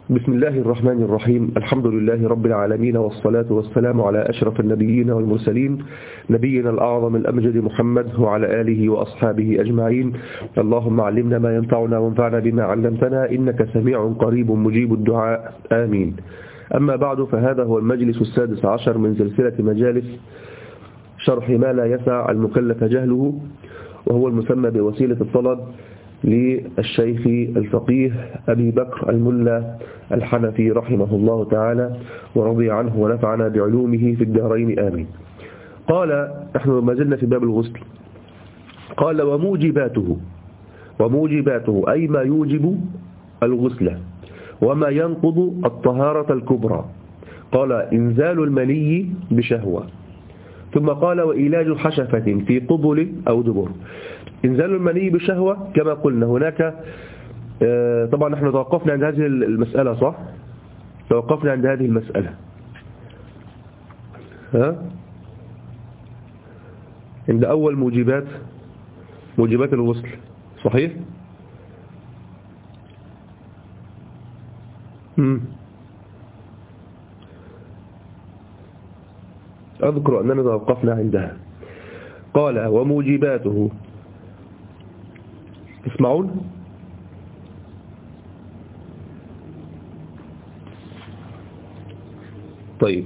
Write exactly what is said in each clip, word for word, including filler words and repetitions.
بسم الله الرحمن الرحيم. الحمد لله رب العالمين، والصلاة والسلام على أشرف النبيين والمرسلين، نبينا الأعظم الأمجد محمد وعلى آله وأصحابه أجمعين. اللهم علمنا ما ينفعنا وانفعنا بما علمتنا، إنك سميع قريب مجيب الدعاء، آمين. أما بعد، فهذا هو المجلس السادس عشر من سلسلة مجالس شرح ما لا يسع المكلف جهله، وهو المسمى بوسيلة الطلب للشيخ الفقيه أبي بكر الملا الحنفي رحمه الله تعالى ورضي عنه ونفعنا بعلومه في الدارين، آمين. قال: نحن ما زلنا في باب الغسل. قال: وموجباته وموجباته أي ما يوجب الغسل وما ينقض الطهارة الكبرى. قال: إنزال المني بشهوة. ثم قال: وإيلاج حشفة في قبل أو دبر. إنزال المني بشهوة كما قلنا هناك، طبعا نحن توقفنا عند هذه المسألة، صح؟ توقفنا عند هذه المسألة، ها؟ عند أول موجبات موجبات الغسل، صحيح؟ مم. أذكر أننا توقفنا عندها. قال: وموجباته. تسمعون؟ طيب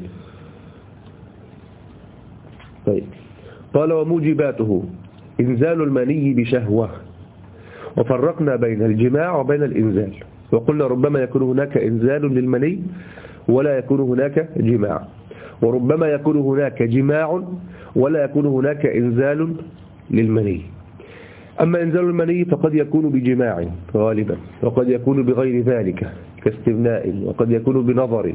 طيب قال: وموجباته إنزال المني بشهوة. وفرقنا بين الجماع وبين الإنزال، وقلنا ربما يكون هناك إنزال للمني ولا يكون هناك جماع، وربما يكون هناك جماع ولا يكون هناك إنزال للمني. أما إنزال المني فقد يكون بجماع غالبا، وقد يكون بغير ذلك كاستبناء، وقد يكون بنظر،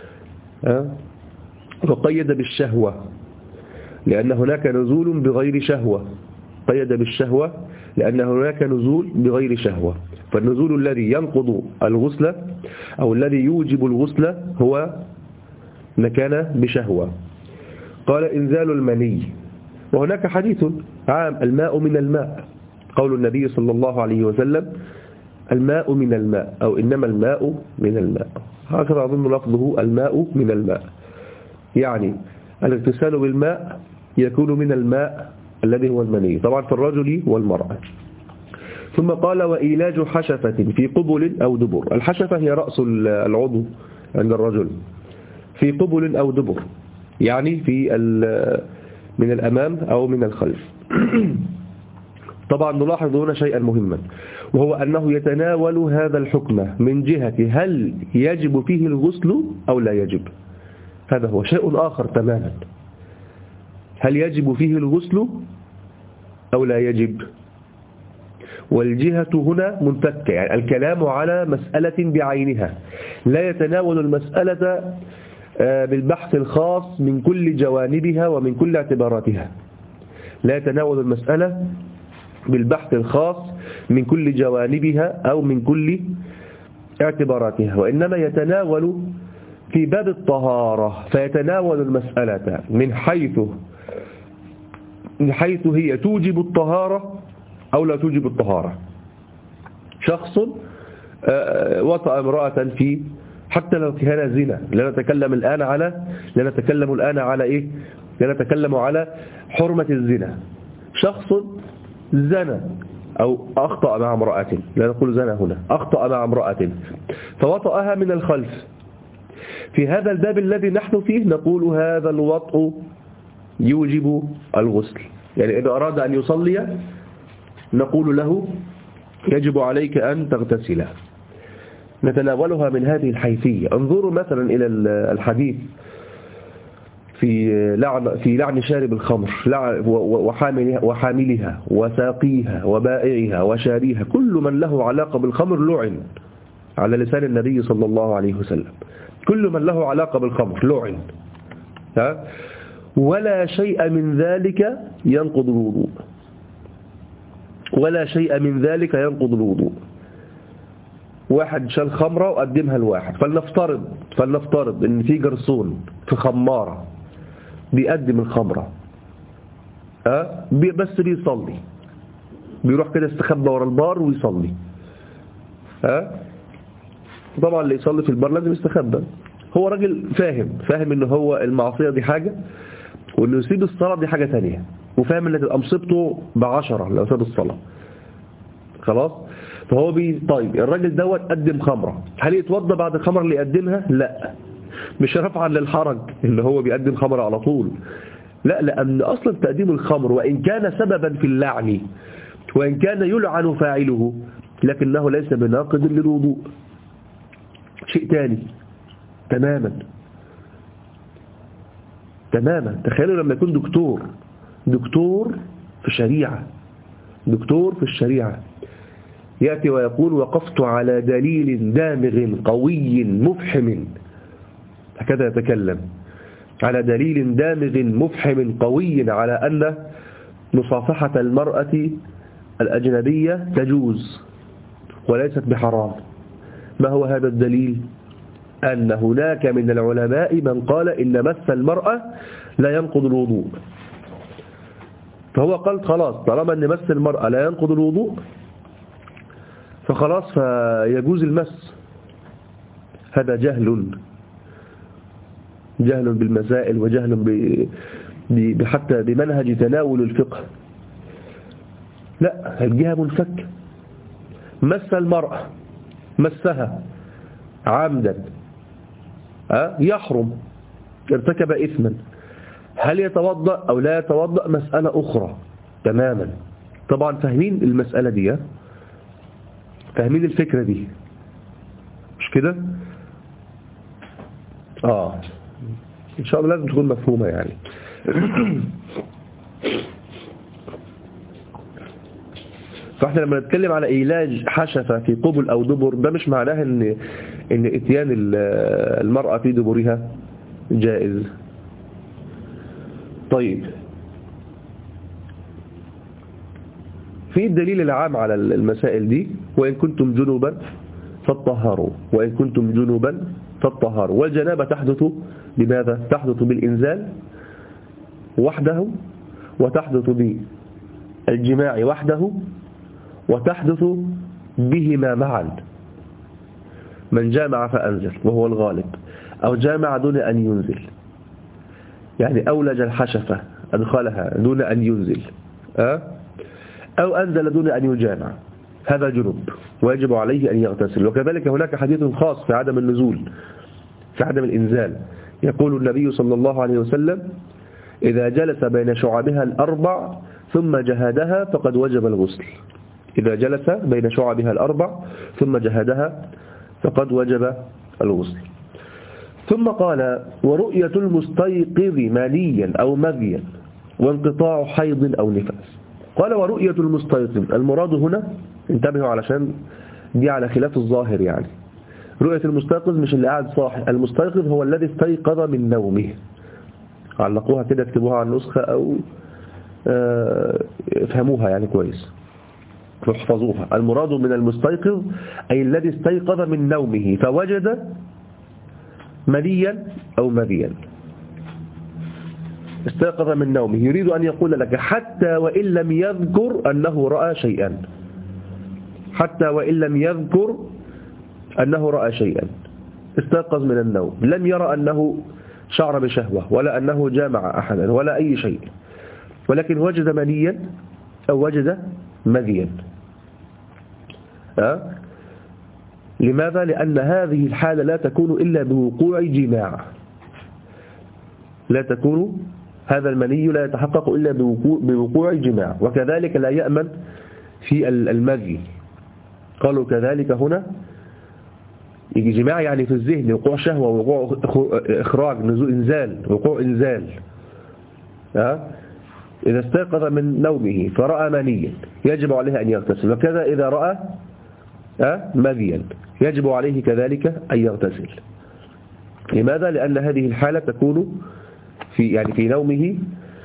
وقيد بالشهوة لأن هناك نزول بغير شهوة. قيد بالشهوة لأن هناك نزول بغير شهوة. فالنزول الذي ينقض الغسل أو الذي يوجب الغسل هو ما كان بشهوة. قال: إنزال المني. وهناك حديث عام: الماء من الماء، قول النبي صلى الله عليه وسلم: الماء من الماء، أو إنما الماء من الماء، هكذا أظن لفظه، الماء من الماء، يعني الاغتسال بالماء يكون من الماء الذي هو المني، طبعا في الرجل والمرأة. ثم قال: وإيلاج حشفة في قبل أو دبر. الحشفة هي رأس العضو عند الرجل، في قبل أو دبر، يعني في من الأمام أو من الخلف. طبعا نلاحظ هنا شيئا مهما، وهو أنه يتناول هذا الحكم من جهة هل يجب فيه الغسل أو لا يجب. هذا هو شيء آخر تماما، هل يجب فيه الغسل أو لا يجب. والجهة هنا منفكة، يعني الكلام على مسألة بعينها، لا يتناول المسألة بالبحث الخاص من كل جوانبها ومن كل اعتباراتها، لا يتناول المسألة بالبحث الخاص من كل جوانبها أو من كل اعتباراتها، وإنما يتناول في باب الطهارة، فيتناول المسألة من حيث من حيث هي توجب الطهارة أو لا توجب الطهارة. شخص وطأ امرأة في، حتى لو كان زنا، لا نتكلم الآن على لا نتكلم الآن على إيه لا نتكلم على حرمة الزنا. شخص زنا أو أخطأ مع امرأة، لا نقول زنا هنا، أخطأ مع امرأة فوطأها من الخلف. في هذا الباب الذي نحن فيه نقول هذا الوطء يوجب الغسل، يعني إذا أراد أن يصلي نقول له يجب عليك أن تغتسل. نتناولها من هذه الحيثية. انظروا مثلا إلى الحديث في لعن في لعن شارب الخمر وحاملها وحاملها وساقيها وبائعها وشاريها، كل من له علاقة بالخمر لعن، على لسان النبي صلى الله عليه وسلم. كل من له علاقة بالخمر لعن، ها؟ ولا شيء من ذلك ينقض الوضوء، ولا شيء من ذلك ينقض الوضوء. واحد شال خمرة وقدمها لواحد، فلنفترض فلنفترض ان في جرسون في خمارة بيقدم الخمرة، أه؟ بس بيصلي، بيروح كده استخبى ورا البار ويصلي، أه؟ طبعا اللي يصلي في البر لازم يستخبى. هو راجل فاهم فاهم ان هو المعصية دي حاجة، وانه يسيب الصلاة دي حاجة تانية، وفاهم ان تبقى مصيبته بعشرة لو ساب الصلاة. خلاص. فهو بي طيب الراجل دوت قدم خمرة، هل يتوضى بعد الخمرة اللي يقدمها؟ لا، مش رفعا للحرج اللي هو بيقدم خمرة على طول، لا، لأن أصلا تقديم الخمر وإن كان سببا في اللعن وإن كان يلعن فاعله، لكنه ليس بناقض للوضوء، شيء تاني تماما تماما. تخيلوا لما يكون دكتور دكتور في الشريعة دكتور في الشريعة يأتي ويقول وقفت على دليل دامغ قوي مفحم، هكذا يتكلم، على دليل دامغ مفحم قوي على أن مصافحة المرأة الأجنبية تجوز وليست بحرام. ما هو هذا الدليل؟ أن هناك من العلماء من قال إن مس المرأة لا ينقض الوضوء، فهو قال خلاص طالما أن مس المرأة لا ينقض الوضوء فخلاص فيجوز المس. هذا جهل جهل بالمسائل وجهل ب... حتى بمنهج تناول الفقه. لا، الجهة منفك. مس المرأة مسها عمدا أه؟ يحرم، ارتكب إثما، هل يتوضأ أو لا يتوضأ مسألة أخرى تماما. طبعا فاهمين المسألة دي، فاهمين الفكرة دي مش كده؟ آه إن شاء الله لازم تكون مفهومة يعني. فاحنا لما نتكلم على إيلاج حشفة في قبل أو دبر، ده مش معناه إن إن إتيان المرأة في دبرها جائز. طيب، في الدليل العام على المسائل دي وإن كنتم جنوبا فاطهروا وإن كنتم جنوبا فاطهروا. والجنابة تحدث بماذا؟ تحدث بالإنزال وحده، وتحدث بالجماع وحده، وتحدث بهما معا. من جامع فأنزل وهو الغالب، أو جامع دون أن ينزل، يعني أولج الحشفة أدخلها دون أن ينزل، أو أنزل دون أن يجامع، هذا جنب ويجب عليه أن يغتسل. وكذلك هناك حديث خاص في عدم النزول، في عدم الإنزال، يقول النبي صلى الله عليه وسلم إذا جلس بين شعبها الأربع ثم جهدها فقد وجب الغسل. إذا جلس بين شعبها الأربع ثم جهدها فقد وجب الغسل. ثم قال ورؤية المستيقظ مانيا أو مذيا وانقطاع حيض أو نفاس. قال ورؤية المستيقظ، المراد هنا انتبهوا علشان دي على خلاف الظاهر، يعني رؤية المستيقظ مش اللي قاعد صاحي، المستيقظ هو الذي استيقظ من نومه. علقوها كده، اكتبوها على النسخة أو افهموها يعني كويس واحفظوها. المراد من المستيقظ أي الذي استيقظ من نومه فوجد منيا أو مذيا. استيقظ من نومه، يريد أن يقول لك حتى وإن لم يذكر أنه رأى شيئا، حتى وإن لم يذكر أنه رأى شيئا، استيقظ من النوم لم يرى أنه شعر بشهوة ولا أنه جامع أحدا ولا أي شيء، ولكن وجد منيا أو وجد مذيا. أه؟ لماذا؟ لأن هذه الحالة لا تكون إلا بوقوع جماع، لا تكون، هذا المني لا يتحقق إلا بوقوع, بوقوع جماع. وكذلك لا يأمن في المذي، قالوا كذلك هنا يجي جماع يعني في الذهن، وقوع شهوة وقوع إخراج نزول إنزال، وقوع إنزال. أه؟ إذا استيقظ من نومه فرأى منيا يجب عليه أن يغتسل، وكذا إذا رأى أه؟ مذيا يجب عليه كذلك أن يغتسل. لماذا؟ لأن هذه الحالة تكون في يعني في نومه،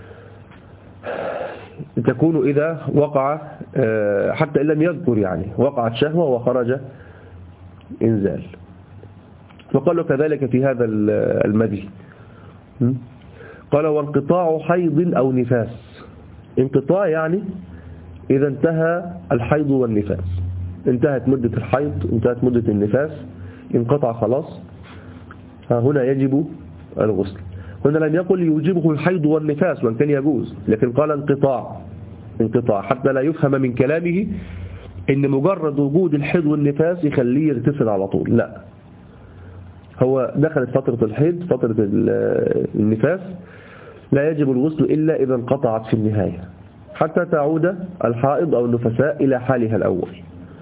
تكون إذا وقع حتى إن لم يذكر، يعني وقعت شهوة وخرج إنزال. وقالوا كذلك في هذا المذي. قال وانقطاع حيض أو نفاس. انقطاع يعني إذا انتهى الحيض والنفاس، انتهت مدة الحيض انتهت مدة النفاس، انقطع خلاص، هنا يجب الغسل. هنا لم يقل يوجبه الحيض والنفاس وان كان يجوز، لكن قال انقطاع انقطاع حتى لا يفهم من كلامه ان مجرد وجود الحيض والنفاس يخليه يغتسل على طول. لا، هو دخلت فترة الحيض فترة النفاس لا يجب الغسل إلا إذا انقطعت في النهاية حتى تعود الحائض أو النفساء إلى حالها الأول.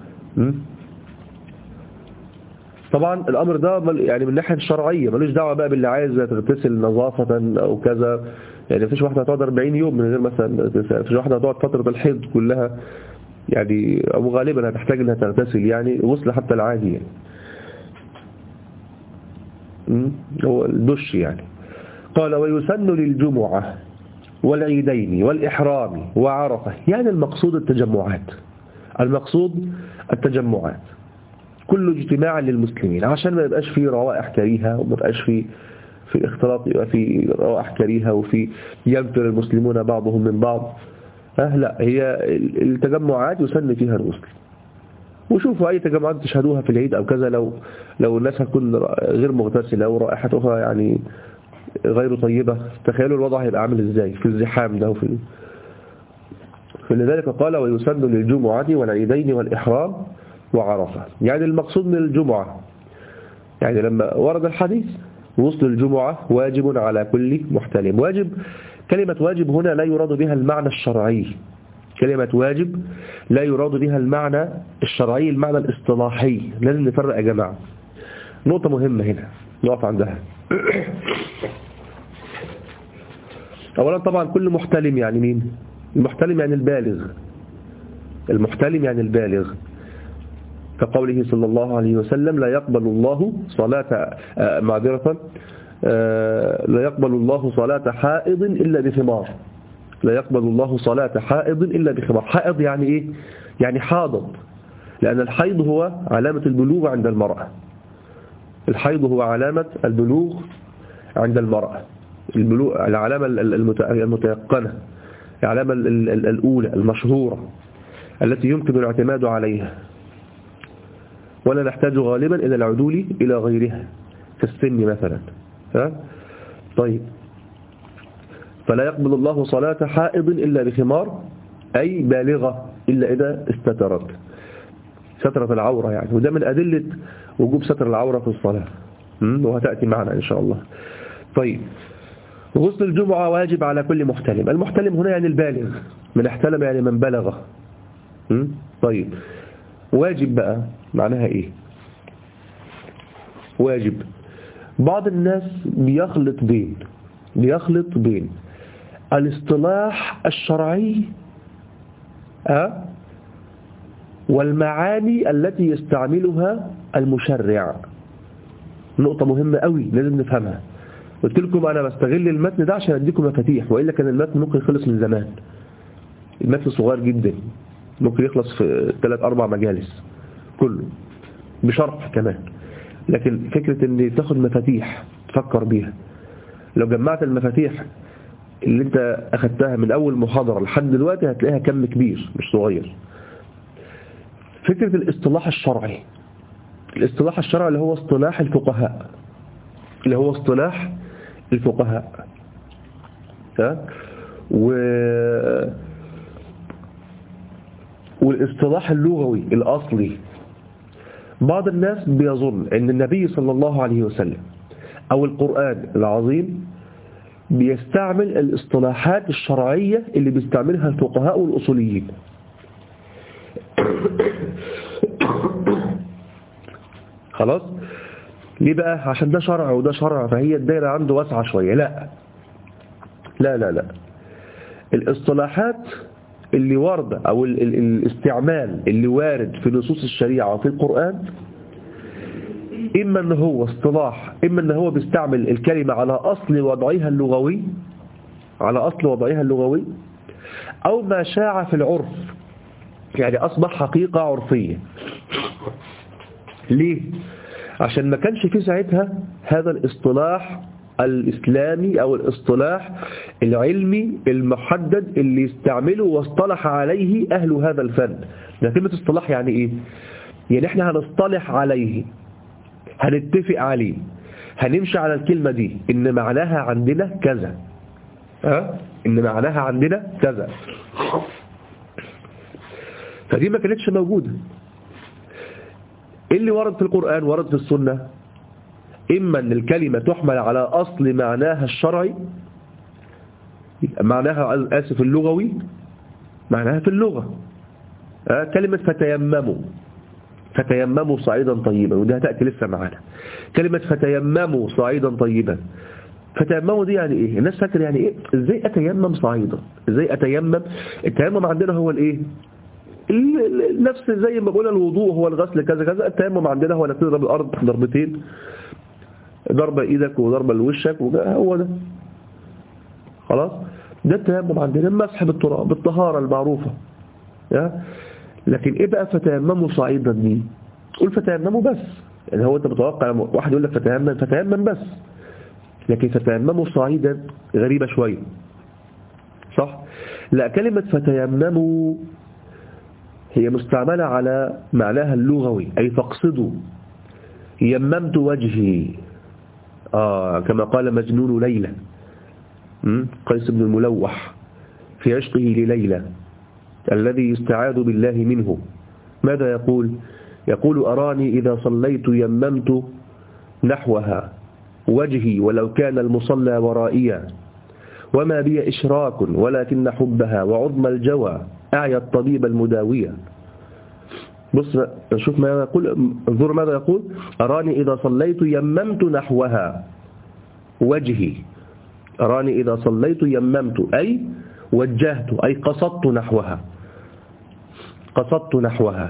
طبعا الأمر ده يعني من الناحية الشرعية ملوش دعوة بقى باللي عايز تغتسل نظافة أو كذا. يعني مفيش واحدة هتقعد أربعين يوم من غير مثلا، مفيش واحدة هتقعد فترة الحيض كلها يعني، أو غالبا هتحتاج أنها تغتسل يعني غسل حتى العادي يعني. هو الدش يعني. قال ويسن للجمعة والعيدين والإحرام وعرفة، يعني المقصود التجمعات، المقصود التجمعات كل اجتماع للمسلمين عشان ما يبقاش فيه روائح كريهة وما يبقاش فيه في اختلاط، يبقى في روائح كريهة وفي ينفر المسلمون بعضهم من بعض. أه لا، هي التجمعات يسن فيها الغسل. وشوفوا أي تجمعات تشهدوها في العيد أو كذا، لو لو الناس هتكون غير مغتسلة أو رائحتها يعني غير طيبة، تخيلوا الوضع هيبقى عامل إزاي في الزحام ده. وفي فلذلك قال ويسن للجمعة والعيدين والإحرام وعرفة، يعني المقصود من الجمعة يعني لما ورد الحديث غسل الجمعة واجب على كل محتلم. واجب، كلمة واجب هنا لا يراد بها المعنى الشرعي، كلمة واجب لا يراد بها المعنى الشرعي، المعنى الاصطلاحي. لازم نفرق يا جماعة، نقطة مهمة هنا نقف عندها. أولا طبعا كل محتلم يعني مين؟ المحتلم يعني البالغ، المحتلم يعني البالغ، كقوله صلى الله عليه وسلم لا يقبل الله صلاة معذرة لا يقبل الله صلاة حائض إلا بثمار، لا يقبل الله صلاة حائض إلا بخمار. حائض يعني إيه؟ يعني حاضض، لأن الحيض هو علامة البلوغ عند المرأة، الحيض هو علامة البلوغ عند المرأة، البلوغ العلامة المتيقنة، العلامة الأولى المشهورة التي يمكن الاعتماد عليها، ولا نحتاج غالبا إلى العدول إلى غيرها كالسن مثلا. ها؟ طيب، فلا يقبل الله صلاة حائض إلا بخمار، أي بالغة إلا إذا استترت، سترة العورة يعني. وده من أدلة وجوب ستر العورة في الصلاة، وهتأتي معنا إن شاء الله. طيب، غسل الجمعة واجب على كل محتلم. المحتلم هنا يعني البالغ، من احتلم يعني من بلغ. طيب، واجب بقى معناها إيه؟ واجب، بعض الناس بيخلط بين بيخلط بين الاصطلاح الشرعي أه؟ والمعاني التي يستعملها المشرع. نقطة مهمة قوي لازم نفهمها. قلت لكم أنا بستغل المتن ده عشان أديكم مفاتيح، وإلا كان المتن ممكن يخلص من زمان. المتن صغير جدا، ممكن يخلص في ثلاث أربع مجالس كله بشرح كمان، لكن فكرة أن تاخد مفاتيح تفكر بيها، لو جمعت المفاتيح اللي انت أخدتها من أول محاضرة لحد دلوقتي هتلاقيها كم كبير مش صغير. فكرة الاصطلاح الشرعي، الاصطلاح الشرعي اللي هو اصطلاح الفقهاء، اللي هو اصطلاح الفقهاء ها؟ و... والاصطلاح اللغوي الأصلي. بعض الناس بيظن أن النبي صلى الله عليه وسلم أو القرآن العظيم بيستعمل الاصطلاحات الشرعية اللي بيستعملها الفقهاء والأصوليين. خلاص، ليه بقى؟ عشان ده شرع وده شرع، فهي الدائرة عنده واسعة شوية. لا لا لا لا الاصطلاحات اللي واردة أو ال ال الاستعمال اللي وارد في نصوص الشريعة وفي القرآن، إما أنه هو اصطلاح، إما أنه هو بيستعمل الكلمة على أصل وضعها اللغوي، على أصل وضعها اللغوي، أو ما شاع في العرف، يعني أصبح حقيقة عرفية. ليه؟ عشان ما كانش في ساعتها هذا الاصطلاح الإسلامي أو الاصطلاح العلمي المحدد اللي يستعمله واصطلح عليه أهل هذا الفن. كلمة اصطلاح يعني إيه؟ يعني إحنا هنصطلح عليه، هنتفق عليه، هنمشي على الكلمة دي إن معناها عندنا كذا، أه؟ إن معناها عندنا كذا. فدي ما كانتش موجودة. إيه اللي ورد في القرآن ورد في السنة؟ إما أن الكلمة تحمل على أصل معناها الشرعي، معناها آسف اللغوي، معناها في اللغة. أه؟ كلمة فتيمموا، فتيمموا صعيدا طيبا، ودي هتأتي لسه معانا. كلمة فتيمموا صعيدا طيبا، فتيمموا دي يعني ايه؟ الناس فاكر يعني ايه؟ ازاي اتيمم صعيدا؟ ازاي اتيمم؟ التيمم عندنا هو الايه؟ نفس زي ما قلنا الوضوء هو الغسل كذا كذا، التيمم عندنا هو انك تضرب الارض ضربتين، ضربة ايدك وضربة لوشك، هو ده خلاص. ده التيمم عندنا، المسح بالتراب، بالطهارة المعروفة. لكن ايه بقى فتيمموا صعيدا دي؟ قول فتيمموا بس، يعني هو انت متوقع واحد يقول لك فتيمم فتيمم بس، لكن فتيمموا صعيدا غريبة شوية، صح؟ لا، كلمة فتيمموا هي مستعملة على معناها اللغوي، أي فاقصدوا. يممت وجهي، آه كما قال مجنون ليلى قيس بن الملوح في عشقه لليلى الذي يستعاذ بالله منه. ماذا يقول؟ يقول أراني إذا صليت يممت نحوها وجهي ولو كان المصلى ورائيا، وما بي إشراك ولكن حبها وعظم الجوى أعيا الطبيب المداوية. بص شوف ماذا يقول، انظر ماذا يقول: أراني إذا صليت يممت نحوها وجهي. أراني إذا صليت يممت أي وجهت، أي قصدت نحوها، قصدت نحوها.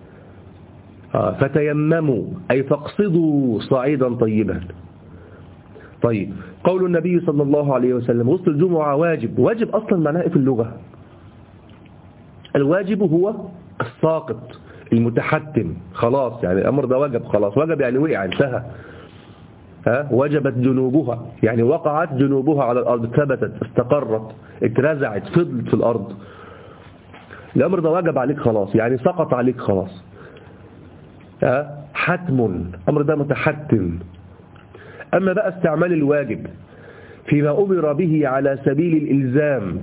فتيمموا أي فاقصدوا صعيدا طيبا. طيب، قول النبي صلى الله عليه وسلم غسل الجمعة واجب. واجب أصلا معناه في اللغة؟ الواجب هو الساقط المتحتم، خلاص يعني الأمر ده وجب، خلاص وجب يعني وقع، انتهى. ها وجبت جنوبها يعني وقعت جنوبها على الأرض، ثبتت، استقرت، اترزعت، فضلت في الأرض. الأمر ده وجب عليك خلاص، يعني سقط عليك خلاص. ها حتم، الأمر ده متحتم. أما بقى استعمال الواجب فيما أمر به على سبيل الإلزام،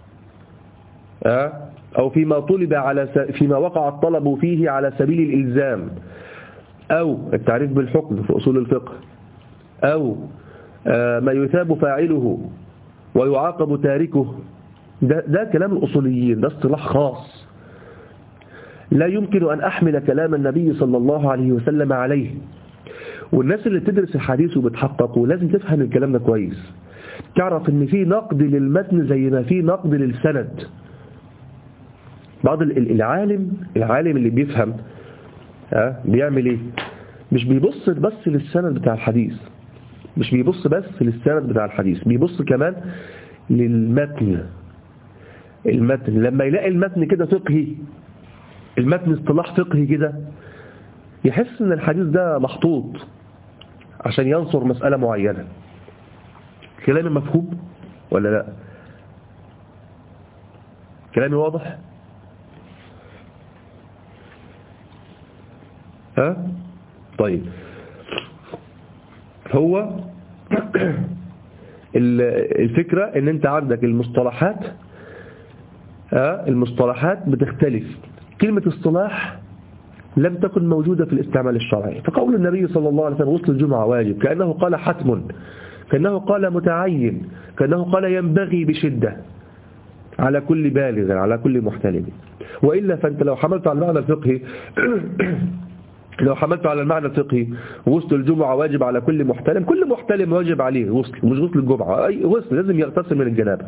ها أو فيما طلب على س... فيما وقع الطلب فيه على سبيل الإلزام، أو التعريف بالحكم في أصول الفقه، أو ما يثاب فاعله ويعاقب تاركه. ده, ده كلام الأصوليين، ده اصطلاح خاص لا يمكن أن أحمل كلام النبي صلى الله عليه وسلم عليه. والناس اللي تدرس الحديث وبتحققه لازم تفهم الكلام ده كويس، تعرف ان في نقد للمتن زي ما في نقد للسند. بعض العالم العالم اللي بيفهم ها بيعمل ايه؟ مش بيبص بس للسند بتاع الحديث، مش بيبص بس للسند بتاع الحديث، بيبص كمان للمتن. المتن لما يلاقي المتن كده فقهي، المتن اصطلاح فقهي كده، يحس ان الحديث ده محطوط عشان ينصر مسألة معينة. كلامي مفهوم ولا لا؟ كلامي واضح؟ ها؟ طيب، هو الفكرة ان انت عندك المصطلحات، ها المصطلحات بتختلف. كلمة اصطلاح لم تكن موجودة في الاستعمال الشرعي، فقول النبي صلى الله عليه وسلم غسل الجمعة واجب كأنه قال حتم، كأنه قال متعين، كأنه قال ينبغي بشدة على كل بالغ، على كل محتلم. وإلا فأنت لو حملت على المعنى الفقهي لو حملت على المعنى الفقهي غسل الجمعة واجب على كل محتلم، كل محتلم واجب عليه غسل، مش غسل الجمعة، أي غسل لازم يغتسل من الجنابة.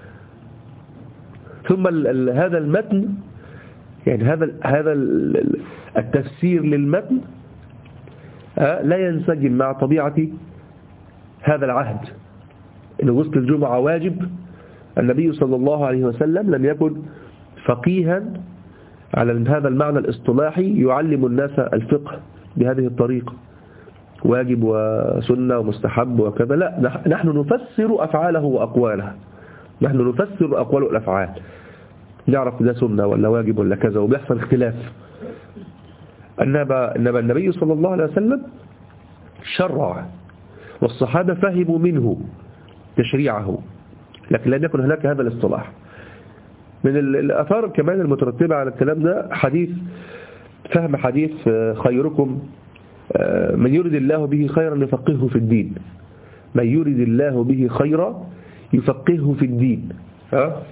ثم ال ال هذا المتن، يعني هذا هذا التفسير للمتن لا ينسجم مع طبيعة هذا العهد. إن غسل الجمعة واجب، النبي صلى الله عليه وسلم لم يكن فقيها على هذا المعنى الاصطلاحي يعلم الناس الفقه بهذه الطريقة، واجب وسنة ومستحب وكذا. لا، نحن نفسر أفعاله وأقواله، نحن نفسر أقوال الأفعال، نعرف ده سنة ولا واجب ولا كذا، وبيحصل اختلاف. إنما النبي صلى الله عليه وسلم شرع، والصحابة فهموا منه تشريعه، لكن لم يكن هناك هذا الاصطلاح. من الآثار كمان المترتبة على الكلام ده حديث فهم حديث خيركم من يريد الله به خيرا يفقهه في الدين. من يريد الله به خيرا يفقهه في الدين. ها؟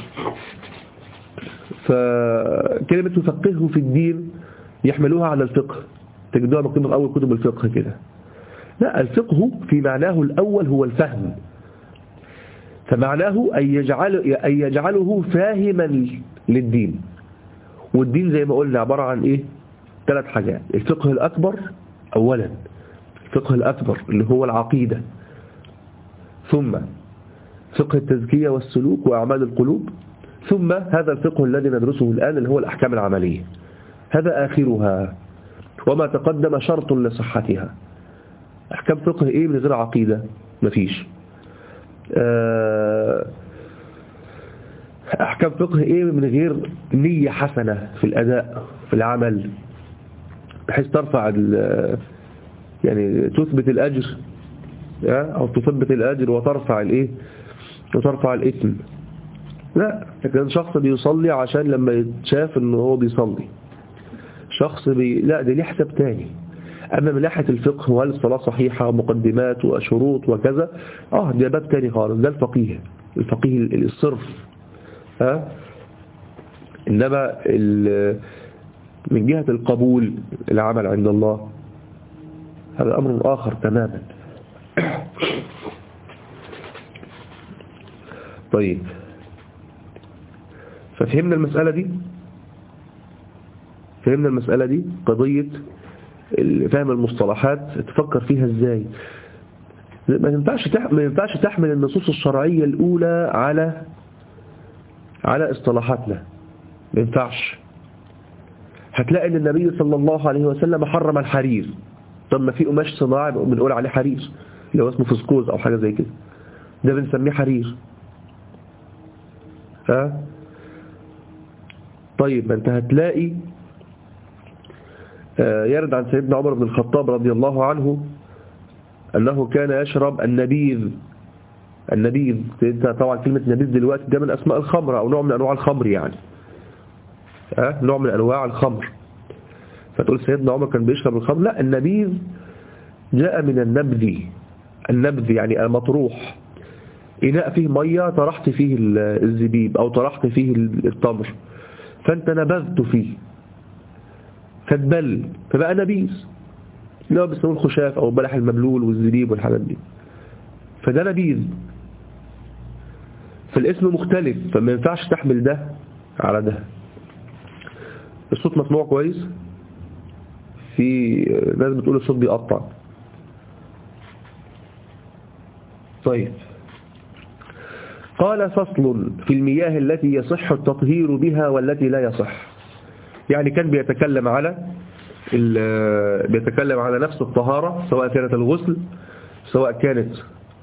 فكلمة يفقهه في الدين يحملوها على الفقه، تجدوها مكتوبة في أول كتب الفقه كده. لا، الفقه في معناه الأول هو الفهم، فمعناه أن يجعل أن يجعله فاهما للدين. والدين زي ما قلنا عبارة عن إيه؟ ثلاث حاجات. الفقه الأكبر أولا، الفقه الأكبر اللي هو العقيدة، ثم فقه التزكية والسلوك وأعمال القلوب، ثم هذا الفقه الذي ندرسه الآن اللي هو الأحكام العملية. هذا آخرها، وما تقدم شرط لصحتها. أحكام فقه إيه من غير عقيدة؟ مفيش. أحكام فقه إيه من غير نية حسنة في الأداء في العمل، بحيث ترفع يعني تثبت الأجر أو تثبت الأجر وترفع الإيه وترفع الإثم. لا، لكن شخص بيصلي عشان لما يتشاف إنه هو بيصلي، شخص بي... لا ده ليه حساب تاني. أما من ناحية الفقه وهل الصلاة صحيحة ومقدمات وشروط وكذا، آه ده باب تاني خالص، ده الفقيه الفقيه الصرف. ها؟ إنما ال... من جهة القبول العمل عند الله هذا أمر آخر تماما. طيب، ففهمنا المسألة دي فهمنا المسألة دي قضية فهم المصطلحات تفكر فيها ازاي. ما ينفعش ما ينفعش تحمل النصوص الشرعية الأولى على على اصطلاحاتنا، ما ينفعش. هتلاقي ان النبي صلى الله عليه وسلم حرم الحرير. طب ما في قماش صناعي بنقول عليه حرير اللي هو اسمه فسكوز او حاجة زي كده، ده بنسميه حرير. ها؟ طيب ما انت هتلاقي يرد عن سيدنا عمر بن الخطاب رضي الله عنه أنه كان يشرب النبيذ. النبيذ طبعا كلمة نبيذ دلوقتي ده من أسماء الخمر أو نوع من أنواع الخمر، يعني أه؟ نوع من أنواع الخمر. فتقول سيدنا عمر كان بيشرب الخمر؟ لا، النبيذ جاء من النبذ. النبذ يعني المطروح، إناء فيه مية طرحت فيه الزبيب أو طرحت فيه التمر فأنت نبذت فيه فتبل فبقى نبيذ، اللي هو بيسموه الخشاف او البلح المبلول والزبيب والحاجات دي، فده نبيذ. فالاسم مختلف، فما ينفعش تحمل ده على ده. الصوت مسموع كويس؟ في ناس بتقول الصوت بيقطع. طيب، قال فصل في المياه التي يصح التطهير بها والتي لا يصح. يعني كان بيتكلم على بيتكلم على نفس الطهارة، سواء كانت الغسل سواء كانت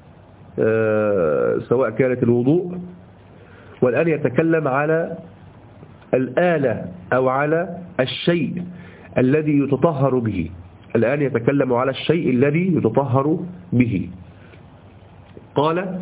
سواء كانت الوضوء، والآن يتكلم على الآلة أو على الشيء الذي يتطهر به. الآن يتكلم على الشيء الذي يتطهر به. قال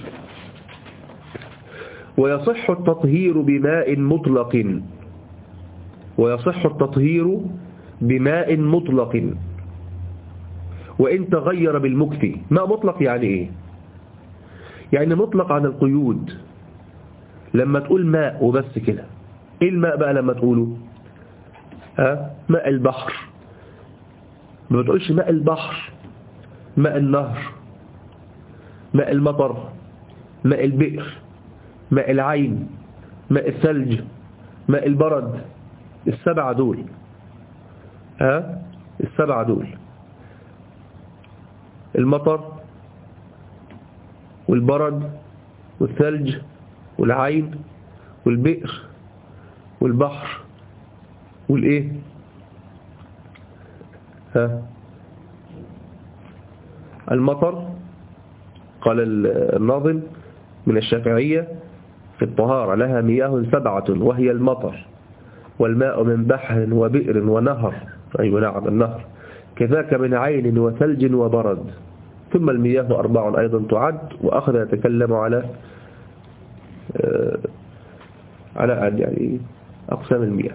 ويصح التطهير بماء مطلق ويصح التطهير بماء مطلق وإن تغير بالمكث. ماء مطلق يعني إيه؟ يعني مطلق عن القيود. لما تقول ماء وبس كده، إيه الماء بقى لما تقوله؟ ها؟ ماء البحر. ما بتقولش ماء البحر، ماء النهر، ماء المطر، ماء البئر، ماء العين، ماء الثلج، ماء البرد. السبعة دول، ها السبعة دول، المطر والبرد والثلج والعين والبئر والبحر والايه ها المطر. قال الناظم من الشافعية في الطهارة لها مياه سبعة وهي المطر والماء من بحر وبئر ونهر. أيوة نعم النهر. كذاك من عين وثلج وبرد. ثم المياه أربع أيضا تعد. وأخذ يتكلم على آه على يعني أقسام المياه.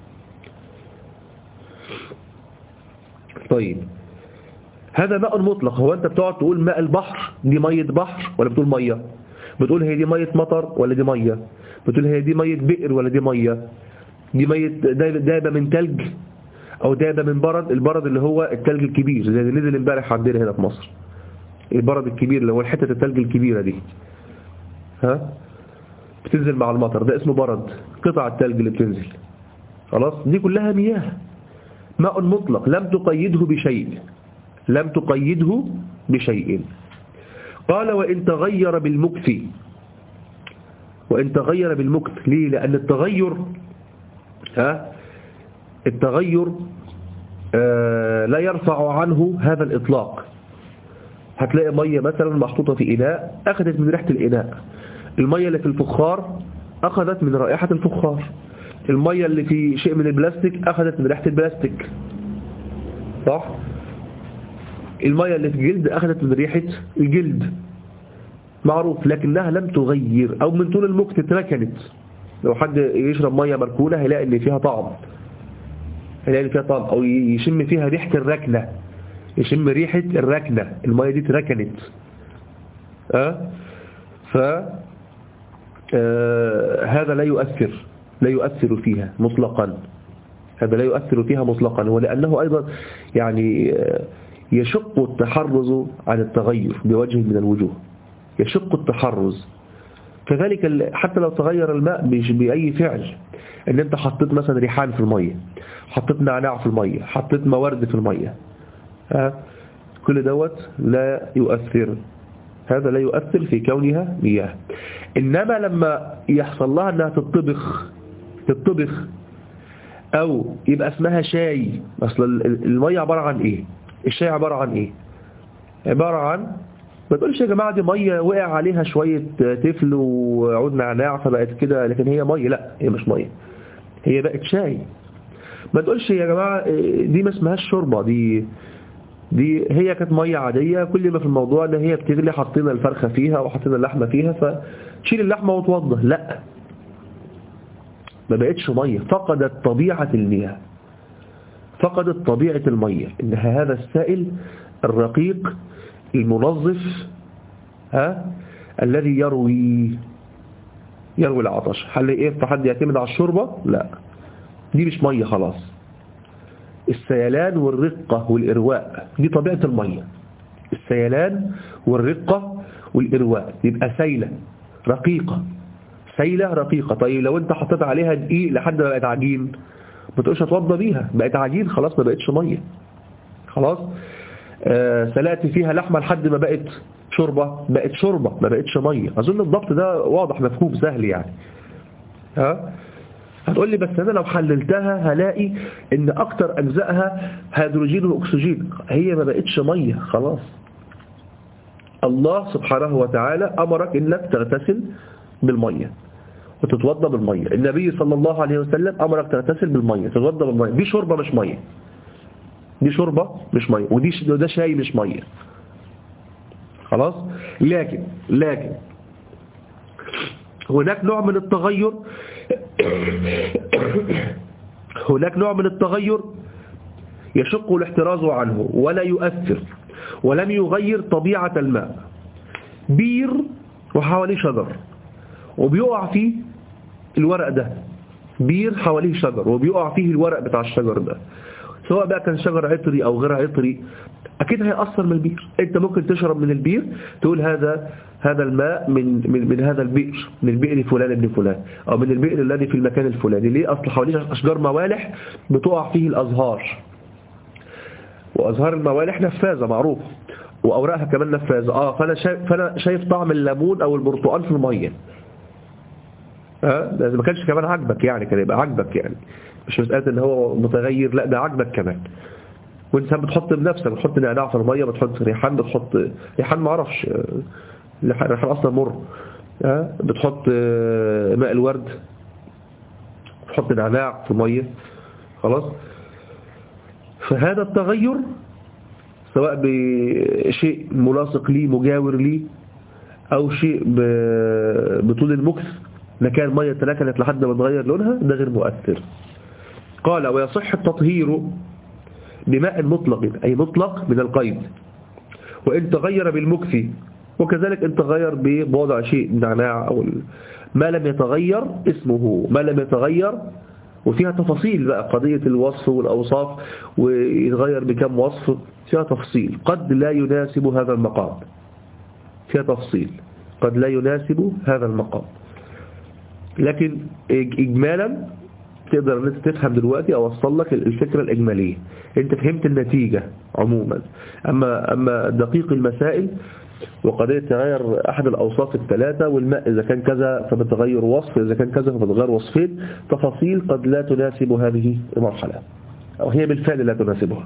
طيب هذا ماء مطلق. هو أنت بتقعد تقول ماء البحر دي مية بحر ولا بتقول مية؟ بتقول هي دي مية مطر ولا دي مية؟ بتقول هي دي مية بئر ولا دي مية؟ دي مية دابة من تلج أو دابة من برد. البرد اللي هو التلج الكبير زي اللي نزل امبارح عندنا هنا في مصر. البرد الكبير اللي هو حتة التلج الكبيرة دي، ها، بتنزل مع المطر، ده اسمه برد، قطع التلج اللي بتنزل. خلاص، دي كلها مياه، ماء مطلق لم تقيده بشيء، لم تقيده بشيء. قال وإن تغير بالمكث. وإن تغير بالمكث ليه؟ لأن التغير ها التغير آه لا يرفع عنه هذا الإطلاق. هتلاقي مية مثلا محطوطة في إناء أخذت من ريحة الإناء، المية اللي في الفخار أخذت من رائحة الفخار، المية اللي في شيء من البلاستيك أخذت من ريحة البلاستيك، صح؟ المية اللي في الجلد أخذت من ريحة الجلد، معروف، لكنها لم تغير. أو من طول المكث اتركنت. لو حد يشرب مية مركونة هيلاقي ان فيها طعم، هيلاقي ان فيها طعم، أو يشم فيها ريحة الركنة، يشم ريحة الركنة، المية دي اتركنت. أه؟ ف آه هذا لا يؤثر لا يؤثر فيها مطلقا، هذا لا يؤثر فيها مطلقا. ولأنه أيضا يعني يشق التحرز عن التغير بوجه من الوجوه، يشق التحرز. كذلك حتى لو تغير الماء بأي فعل، ان انت حطيت مثلا ريحان في المية، حطيت نعناع في المية، حطيت موارد في المية، ها، كل دوت لا يؤثر، هذا لا يؤثر في كونها مياه. إنما لما يحصل لها أنها تطبخ تطبخ أو يبقى اسمها شاي. أصل المية عبارة عن إيه؟ الشاي عبارة عن إيه؟ عبارة عن، ما تقولش يا جماعة دي مية وقع عليها شوية تفل وعود نعناع فبقت كده، لكن هي مية. لا، هي مش مية، هي بقت شاي. ما تقولش يا جماعة دي ما اسمهاش شوربة، دي دي هي كانت مية عادية، كل ما في الموضوع ان هي بتغلي حطينا الفرخة فيها وحطينا اللحمة فيها فتشيل اللحمة وتوضح. لا، ما بقتش مية، فقدت طبيعة المياه، فقدت طبيعة المية، انها هذا السائل الرقيق المنظف، ها، الذي يروي يروي العطش. هل ايه فحد يعتمد على الشوربة؟ لا، دي مش مية خلاص. السيلان والرقة والإرواء دي طبيعة المية، السيلان والرقة والإرواء، يبقى سيلة رقيقة، سيلة رقيقة. طيب لو انت حطيت عليها دقيق لحد ما بقت عجين، ما تقولش اتوضى بيها، بقت عجين خلاص، ما بقتش مية خلاص. آه سلقت فيها لحمة لحد ما بقت شوربة، بقت شوربة، ما بقتش مية. أظن الضبط ده واضح مفهوم سهل يعني. ها، هتقول لي بس أنا لو حللتها هلاقي إن أكتر أجزائها هيدروجين وأكسجين، هي ما بقتش مية خلاص. الله سبحانه وتعالى أمرك إنك تغتسل بالمية وتتوضى بالمية. النبي صلى الله عليه وسلم أمرك تغتسل بالمية تتوضى بالمية. دي شوربة مش مية، دي شوربة مش مية، ودي ده شاي مش مية خلاص. لكن لكن هناك نوع من التغير هناك نوع من التغير يشق الاحتراز عنه ولا يؤثر ولم يغير طبيعة الماء. بير وحواليه شجر وبيقع فيه الورق ده، بير حواليه شجر وبيقع فيه الورق بتاع الشجر ده، سواء بقى كان شجر عطري أو غير عطري، أكيد هيأثر من البير. أنت ممكن تشرب من البير تقول هذا هذا الماء من من من هذا البئر، من البئر فلان ابن فلان، أو من البئر الذي في المكان الفلاني. ليه؟ أصل حواليه أشجار موالح بتقع فيه الأزهار، وأزهار الموالح نفاذة معروف، وأوراقها كمان نفاذة. آه فأنا شايف فأنا شايف طعم الليمون أو البرتقال في المية. ها، ده ما كانش كمان عجبك يعني، كان يبقى عجبك يعني، مش مسألة ان هو متغير، لا ده عجبك كمان. وانت بتحط بنفسك، بتحط نعناع في الميه، بتحط ريحان، بتحط ريحان ما اعرفش، ريحان اصلا مر، ها، بتحط ماء الورد، بتحط نعناع في الميه خلاص. فهذا التغير سواء بشيء ملاصق لي مجاور لي أو شيء بطول المكث، مكان مية تلكنت لحد ما تغير لونها، ده غير مؤثر. قال ويصح التطهير بماء مطلق، أي مطلق من القيد، وإن تغير بالمكث، وكذلك إن تغير بوضع شيء نعناع أو ما لم يتغير اسمه، ما لم يتغير، وفيها تفاصيل بقى قضية الوصف والأوصاف ويتغير بكم وصف، فيها تفصيل قد لا يناسب هذا المقام، فيها تفصيل قد لا يناسب هذا المقام. لكن إجمالا تقدر أن تفهم دلوقتي أو أوصل لك الفكرة الإجمالية، أنت فهمت النتيجة عموما. أما, أما دقيق المسائل وقضية تغير أحد الأوصاف الثلاثة، والماء إذا كان كذا فبتغير وصف، إذا كان كذا فبتغير وصفين، تفاصيل قد لا تناسب هذه المرحلة أو هي بالفعل لا تناسبها.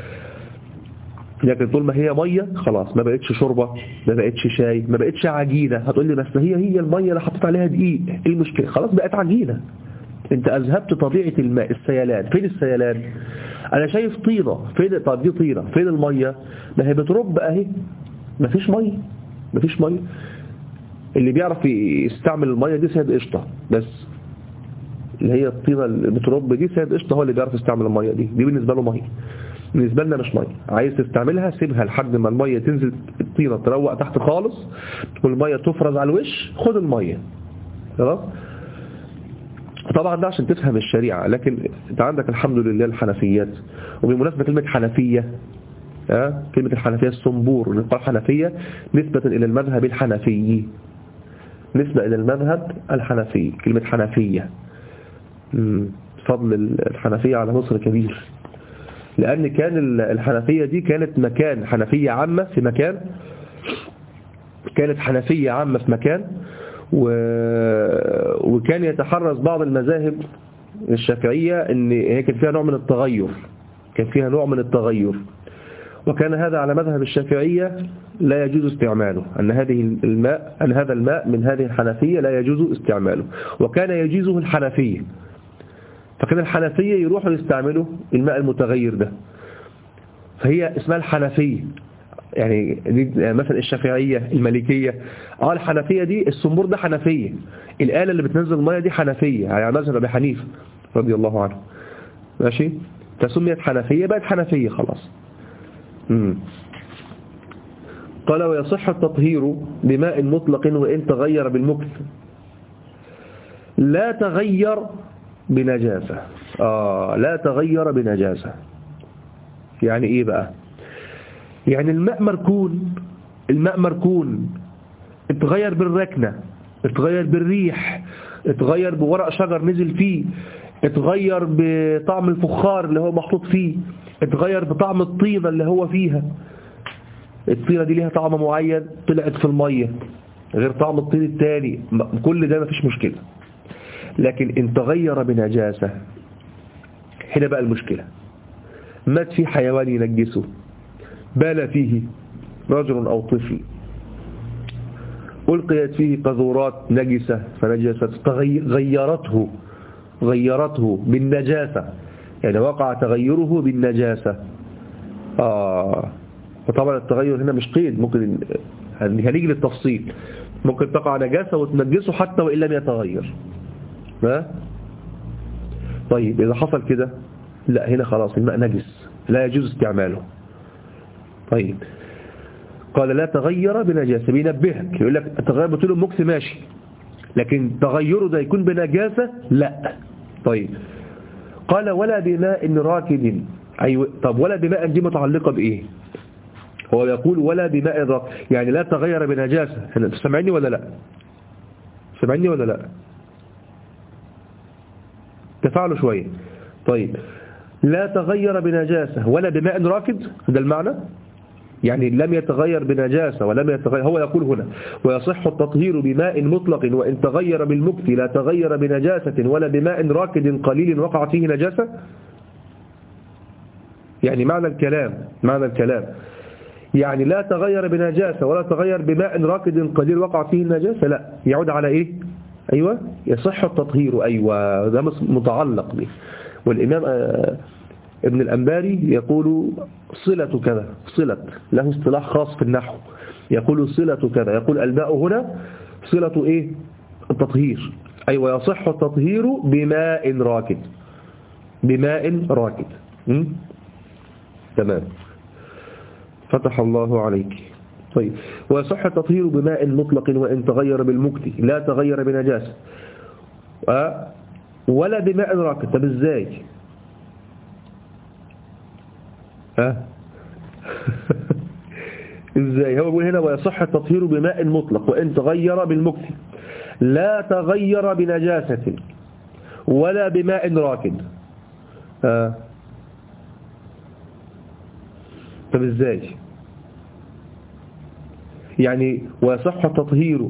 لكن طول ما هي مية خلاص، ما بقتش شوربة، ما بقتش شاي، ما بقتش عجينة. هتقول لي بس هي هي المية اللي حطيت عليها دقيق، ايه المشكلة؟ خلاص بقت عجينة، انت اذهبت طبيعة الماء. السيلان، فين السيلان؟ انا شايف طينة، فين؟ طب دي طينة، فين المية؟ ما هي بترب اهي، ما فيش مية، ما فيش مية. اللي بيعرف يستعمل المية دي سيد قشطة بس، اللي هي الطينة اللي بترب دي سيد قشطة هو اللي بيعرف يستعمل المية دي، دي بالنسبة له مية، بالنسبة لنا مش مية. عايز تستعملها سيبها لحد ما المية تنزل، الطينة تروق تحت خالص والمية تفرز على الوش، خد المية خلاص. طبعا ده عشان تفهم الشريعة. لكن انت عندك الحمد لله الحنفيات، وبالمناسبة كلمة حنفية، أه؟ كلمة الحنفية الصنبور، نقول حنفية نسبة إلى المذهب الحنفي، نسبة إلى المذهب الحنفي، كلمة حنفية. فضل الحنفية على مصر كبير، لأن كان الحنفية دي كانت مكان حنفية عامة في مكان، كانت حنفية عامة في مكان، و... وكان يتحرز بعض المذاهب الشافعية ان هي كان فيها نوع من التغير، كان فيها نوع من التغير، وكان هذا على مذهب الشافعية لا يجوز استعماله، أن هذه الماء أن هذا الماء من هذه الحنفية لا يجوز استعماله، وكان يجيزه الحنفية. فكان الحنفية يروحوا يستعملوا الماء المتغير ده، فهي اسمها الحنفية. يعني مثلا الشافعية، المالكية، اه الحنفية دي الصنبور ده حنفية، الآلة اللي بتنزل المية دي حنفية، يعني مذهب أبي حنيفة رضي الله عنه، ماشي، فسميت حنفية بقت حنفية خلاص. مم. قال ويصح التطهير بماء مطلق وإن تغير بالمكث، لا تغير بنجاسة. آه لا تغير بنجاسة يعني إيه بقى؟ يعني الماء مركون، الماء مركون، اتغير بالركنة، اتغير بالريح، اتغير بورق شجر نزل فيه، اتغير بطعم الفخار اللي هو محطوط فيه، اتغير بطعم الطينة اللي هو فيها، الطينة دي ليها طعم معين طلعت في المية غير طعم الطين التاني، كل ده مفيش مشكلة. لكن ان تغير بنجاسة، هنا بقى المشكلة، مات فيه حيوان ينجسه، بال فيه رجل أو طفل، ألقيت فيه قذورات نجسة فنجست، غيرته غيرته بالنجاسة، يعني وقع تغيره بالنجاسة. آه وطبعا التغير هنا مش قيد، ممكن هنيجي للتفصيل، ممكن تقع نجاسة وتنجسه حتى وإن لم يتغير. ها؟ طيب إذا حصل كده، لا هنا خلاص الماء نجس لا يجوز استعماله. طيب قال لا تغير بنجاسة، بينبهك يقول لك التغير بطول المكس ماشي، لكن تغيره ده يكون بنجاسة لا. طيب قال ولا بماء راكد، أيوة. طب ولا بماء دي متعلقة بإيه؟ هو يقول ولا بماء راكد، يعني لا تغير بنجاسة. سمعني ولا لا؟ سمعني ولا لا؟ تفاعلوا شوية. طيب لا تغير بنجاسة ولا بماء راكد، ده المعنى، يعني لم يتغير بنجاسة ولم يتغير. هو يقول هنا ويصح التطهير بماء مطلق وإن تغير بالمكث، لا تغير بنجاسة ولا بماء راكد قليل وقع فيه نجاسة. يعني معنى الكلام، معنى الكلام يعني لا تغير بنجاسة ولا تغير بماء راكد قليل وقع فيه النجاسة، لا، يعود على ايه؟ ايوه يصح التطهير، ايوه ده متعلق به. والامام ابن الأنباري يقول صلة كذا، صلة له اصطلاح خاص في النحو، يقول صلة كذا، يقول الماء هنا صلة إيه؟ التطهير، أي أيوة ويصح التطهير بماء راكد، بماء راكد. م? تمام، فتح الله عليك. طيب، ويصح التطهير بماء مطلق وإن تغير بالمكت لا تغير بنجاسة، أه؟ ولا بماء راكد. طب ازاي؟ ها ازاي؟ هو بيقول هنا ويصح التطهير بماء مطلق وإن تغير بالمكت لا تغير بنجاسة ولا بماء راكد. ها طب ازاي؟ يعني ويصح التطهير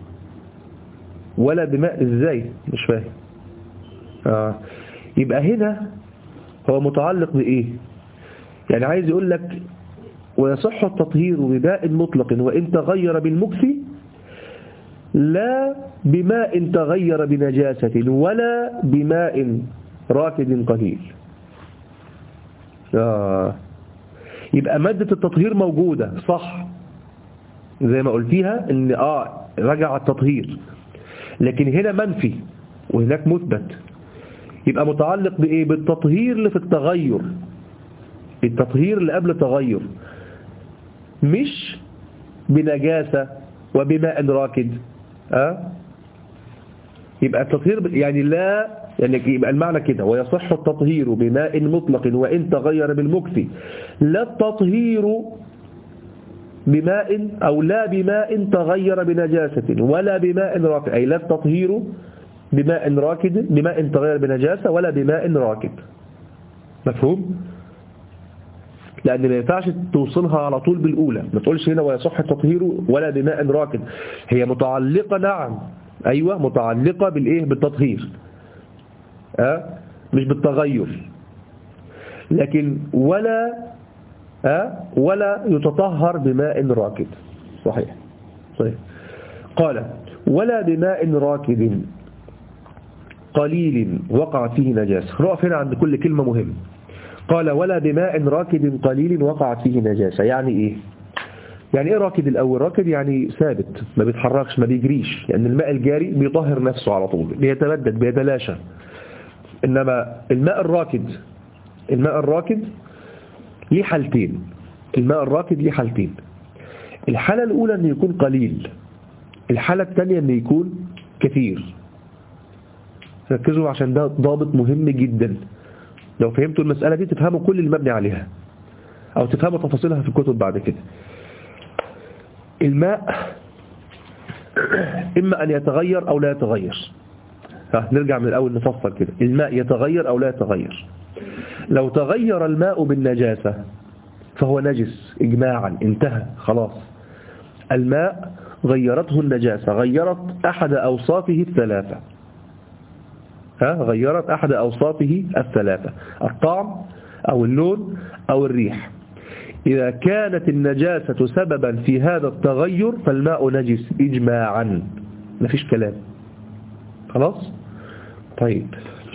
ولا بماء، ازاي؟ مش فاهم. آه. يبقى هنا هو متعلق بإيه؟ يعني عايز يقول لك ويصح التطهير بماء مطلق وإن تغير بالمكث لا بماء تغير بنجاسة ولا بماء راكد قليل. آه. يبقى مادة التطهير موجودة صح زي ما قلتيها ان اه رجع التطهير، لكن هنا منفي وهناك مثبت. يبقى متعلق بايه؟ بالتطهير اللي في التغير، التطهير اللي قبل التغير، مش بنجاسة وبماء راكد. اه يبقى التطهير يعني لا، يعني يبقى المعنى كده ويصح التطهير بماء مطلق وإن تغير بالمكث لا التطهير بماء أو لا بماء تغير بنجاسة ولا بماء راكد، أي لا التطهير بماء راكد بماء تغير بنجاسة ولا بماء راكد. مفهوم؟ لأن ما ينفعش توصلها على طول بالأولى، ما تقولش هنا ويصح التطهير ولا بماء راكد، هي متعلقة نعم أيوة متعلقة بالإيه؟ بالتطهير أه؟ مش بالتغير، لكن ولا أه؟ ولا يتطهر بماء راكد. صحيح صحيح. قال ولا بماء راكد قليل وقع فيه نجاسة. نقف هنا عند كل كلمة مهمة. قال ولا بماء راكد قليل وقعت فيه نجاسة، يعني ايه؟ يعني ايه راكد الاول؟ راكد يعني ثابت ما بيتحركش ما بيجريش، يعني الماء الجاري بيطهر نفسه على طول بيتمدد بيتلاشى. انما الماء الراكد، الماء الراكد ليه حالتين، الماء الراكد ليه حالتين. الحالة الاولى ان يكون قليل، الحالة الثانية ان يكون كثير. ركزوا عشان ده ضابط مهم جدا، لو فهمتوا المسألة دي تفهموا كل اللي مبني عليها أو تفهموا تفاصيلها في الكتب بعد كده. الماء إما أن يتغير أو لا يتغير. نرجع من الأول نفصل كده. الماء يتغير أو لا يتغير. لو تغير الماء بالنجاسة فهو نجس إجماعا، انتهى خلاص. الماء غيرته النجاسة، غيرت أحد أوصافه الثلاثة، ها غيرت أحد أوصافه الثلاثة، الطعم أو اللون أو الريح. إذا كانت النجاسة سببا في هذا التغير فالماء نجس إجماعا، مفيش كلام خلاص. طيب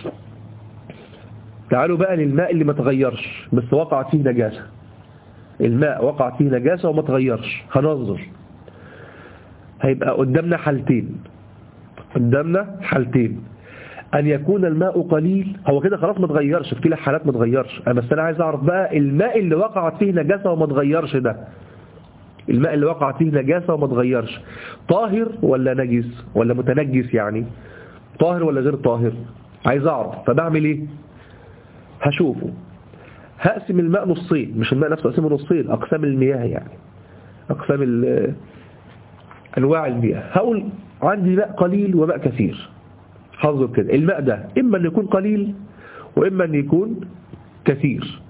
تعالوا بقى للماء اللي ما تغيرش بس وقعت فيه نجاسة. الماء وقعت فيه نجاسة وما تغيرش، هننظر هيبقى قدامنا حالتين، قدامنا حالتين. أن يكون الماء قليل، هو كده خلاص ما تغيرش في كلا حالات ما تغيرش، بس أنا عايز أعرف بقى الماء اللي وقعت فيه نجاسة وما تغيرش ده، الماء اللي وقعت فيه نجاسة وما تغيرش طاهر ولا نجس ولا متنجس؟ يعني طاهر ولا غير طاهر؟ عايز أعرف. فبعمل إيه؟ هشوفه، هقسم الماء نصين، مش الماء نفسه أقسمه نصين، أقسام المياه يعني أقسام أنواع المياه. هقول عندي ماء قليل وماء كثير. حظوا كده، الماء ده إما أن يكون قليل وإما أن يكون كثير.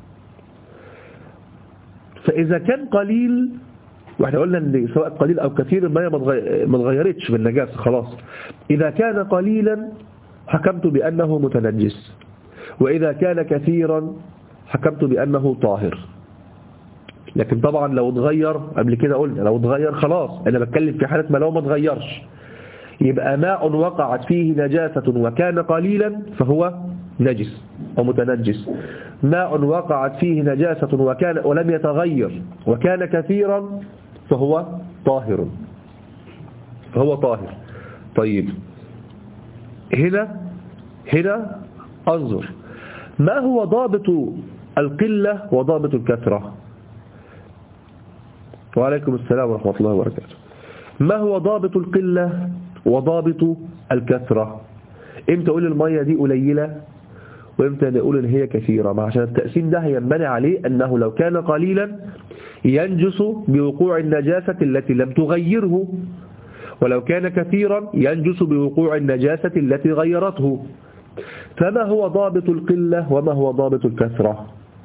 فإذا كان قليل، واحنا قلنا أن سواء قليل أو كثير الماء ما تغيرتش بالنجاسة خلاص. إذا كان قليلا حكمت بأنه متنجس، وإذا كان كثيرا حكمت بأنه طاهر. لكن طبعا لو اتغير قبل كده قلنا لو اتغير خلاص، أنا بتكلم في حالة ما لو ما اتغيرش، يبقى ماء وقعت فيه نجاسة وكان قليلا فهو نجس أو متنجس. ماء وقعت فيه نجاسة وكان ولم يتغير وكان كثيرا فهو طاهر فهو طاهر. طيب هنا هنا انظر ما هو ضابط القلة وضابط الكثرة. وعليكم السلام ورحمة الله وبركاته. ما هو ضابط القلة وضابط الكثرة؟ امتى اقول المية دي قليلة وامتى نقول ان هي كثيرة؟ ما عشان التقسيم ده هينبني عليه انه لو كان قليلا ينجس بوقوع النجاسة التي لم تغيره، ولو كان كثيرا ينجس بوقوع النجاسة التي غيرته. فما هو ضابط القلة وما هو ضابط الكثرة؟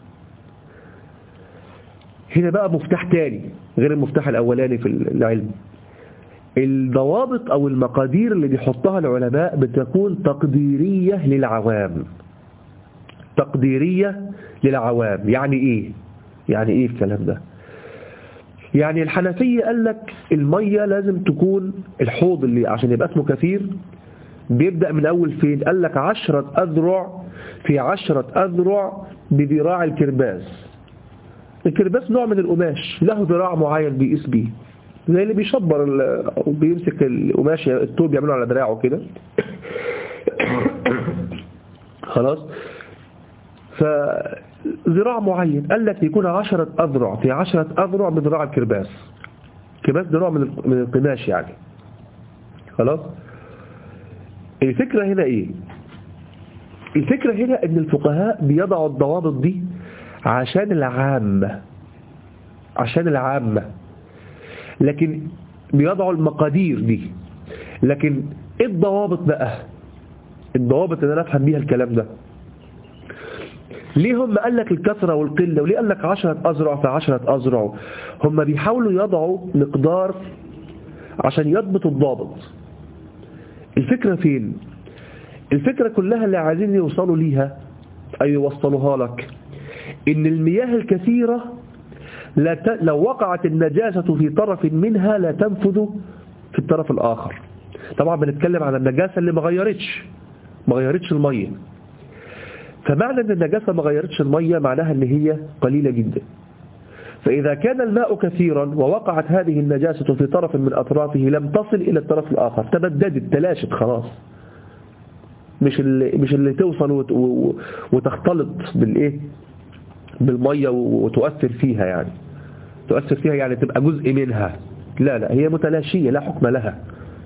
هنا بقى مفتاح تاني غير المفتاح الأولاني في العلم. الضوابط أو المقادير اللي بيحطها العلماء بتكون تقديرية للعوام. تقديرية للعوام يعني إيه؟ يعني إيه الكلام ده؟ يعني الحنفية قال لك المية لازم تكون الحوض اللي عشان يبقى اسمه كثير بيبدأ من أول فين؟ قال لك عشرة أذرع في عشرة أذرع بذراع الكرباس. الكرباس نوع من القماش له ذراع معين بيقيس بيه، زي اللي بيشبر أو بيمسك القماش الطوب يعمله على دراعه كده. خلاص. فذراع معين قال لك يكون عشرة أذرع في عشرة أذرع بذراع الكرباس. الكرباس ده نوع من القماش يعني. خلاص. الفكرة هنا ايه؟ الفكرة هنا ان الفقهاء بيضعوا الضوابط دي عشان العامة عشان العامة لكن بيضعوا المقادير دي. لكن ايه الضوابط بقى؟ الضوابط اللي انا افهم بيها الكلام ده ليه هم قال لك الكثرة والقلة وليه قال لك عشرة أذرع في عشرة أذرع؟ هم بيحاولوا يضعوا مقدار عشان يضبط الضابط. الفكرة فين؟ الفكرة كلها اللي عايزين يوصلوا ليها أي يوصلوها لك إن المياه الكثيرة لا ت... لو وقعت النجاسة في طرف منها لا تنفذ في الطرف الآخر. طبعا بنتكلم عن النجاسة اللي ما غيرتش ما غيرتش المية. فمعنى أن النجاسة ما غيرتش المية معناها أن هي قليلة جدا. فإذا كان الماء كثيرا ووقعت هذه النجاسة في طرف من أطرافه لم تصل إلى الطرف الآخر، تبددت تلاشت خلاص، مش اللي, مش اللي توصل وت... وتختلط بالإيه بالمية وتؤثر فيها يعني تؤثر فيها يعني تبقى جزء منها. لا لا هي متلاشية لا حكم لها.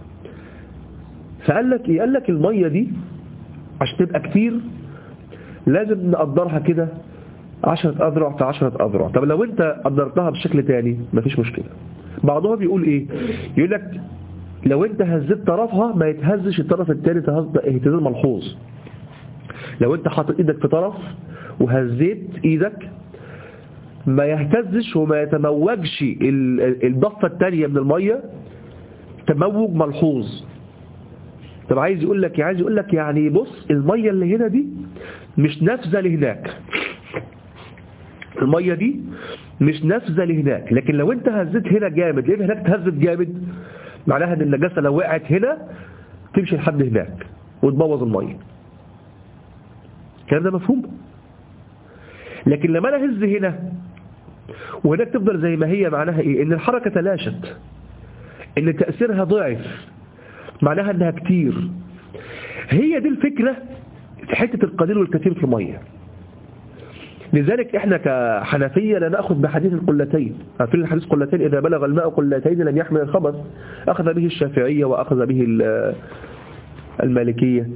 فقال لك إيه؟ قال لك المية دي عشان تبقى كتير لازم نقدرها كده عشرة أذرع في عشرة أذرع. طب لو انت قدرتها بشكل تاني مفيش مشكلة. بعضهم بيقول ايه؟ يقول لك لو انت هزيت طرفها ما يتهزش الطرف التاني اهتزاز ملحوظ. لو انت حاطط ايدك في طرف وهزيت ايدك ما يهتزش وما يتموجش الضفة التانية من المية تموج ملحوظ. طب عايز يقول لك عايز يقول لك يعني بص المية اللي هنا دي مش نافذة لهناك، المية دي مش نافذة لهناك، لكن لو انت هزيت هنا جامد ليه هناك تهزت جامد معناها ان النجاسة لو وقعت هنا تمشي لحد هناك وتبوظ المية. الكلام ده مفهوم؟ لكن لما انا هز هنا وهناك تفضل زي ما هي معناها ايه؟ ان الحركة تلاشت، ان تأثيرها ضعف، معناها انها كتير. هي دي الفكرة في حتة القليل والكثير في المية. لذلك احنا كحنفية لا نأخذ بحديث القلتين. عارفين الحديث قلتين إذا بلغ الماء قلتين لم يحمل الخبث، أخذ به الشافعية وأخذ به المالكية.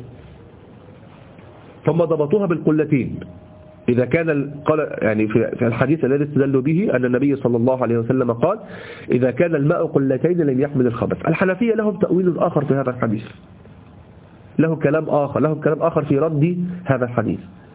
ثم ضبطوها بالقلتين. إذا كان قال يعني في الحديث الذي استدلوا به أن النبي صلى الله عليه وسلم قال إذا كان الماء قلتين لم يحمل الخبث. الحنفية لهم تأويل آخر في هذا الحديث، له كلام آخر له كلام آخر في رد هذا الحديث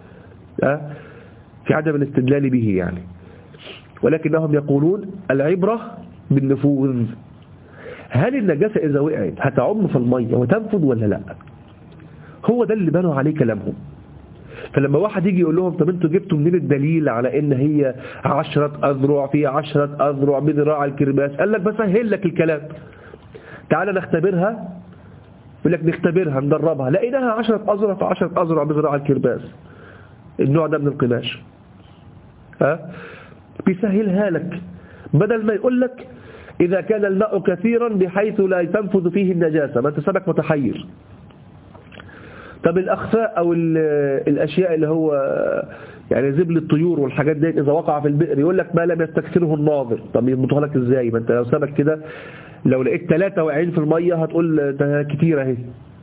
في عدم الاستدلال به يعني. ولكنهم يقولون العبرة بالنفوذ. هل النجاسة إذا وقعت هتعم في المية وتنفذ ولا لا؟ هو ده اللي بنوا عليه كلامهم. فلما واحد يجي يقول لهم طب انتوا جبتوا منين الدليل على ان هي عشرة أذرع في عشرة أذرع بذراع الكرباس؟ قال لك بسهل لك الكلام، تعالى نختبرها. يقول لك نختبرها ندربها، لقيناها عشرة أذرع في عشرة أذرع بذراع الكرباس. النوع ده من القماش، ها بيسهلها لك، بدل ما يقول لك إذا كان الماء كثيرا بحيث لا تنفذ فيه النجاسة، ما أنت سبك متحير. طب الأخفاء أو الأشياء اللي هو يعني زبل الطيور والحاجات دي إذا وقع في البئر يقول لك ما لم يستكثره الناظر. طب يضبطها لك إزاي؟ ما أنت لو سبك كده لو لقيت ثلاثة واقعين في المية هتقول ده كتير اهي.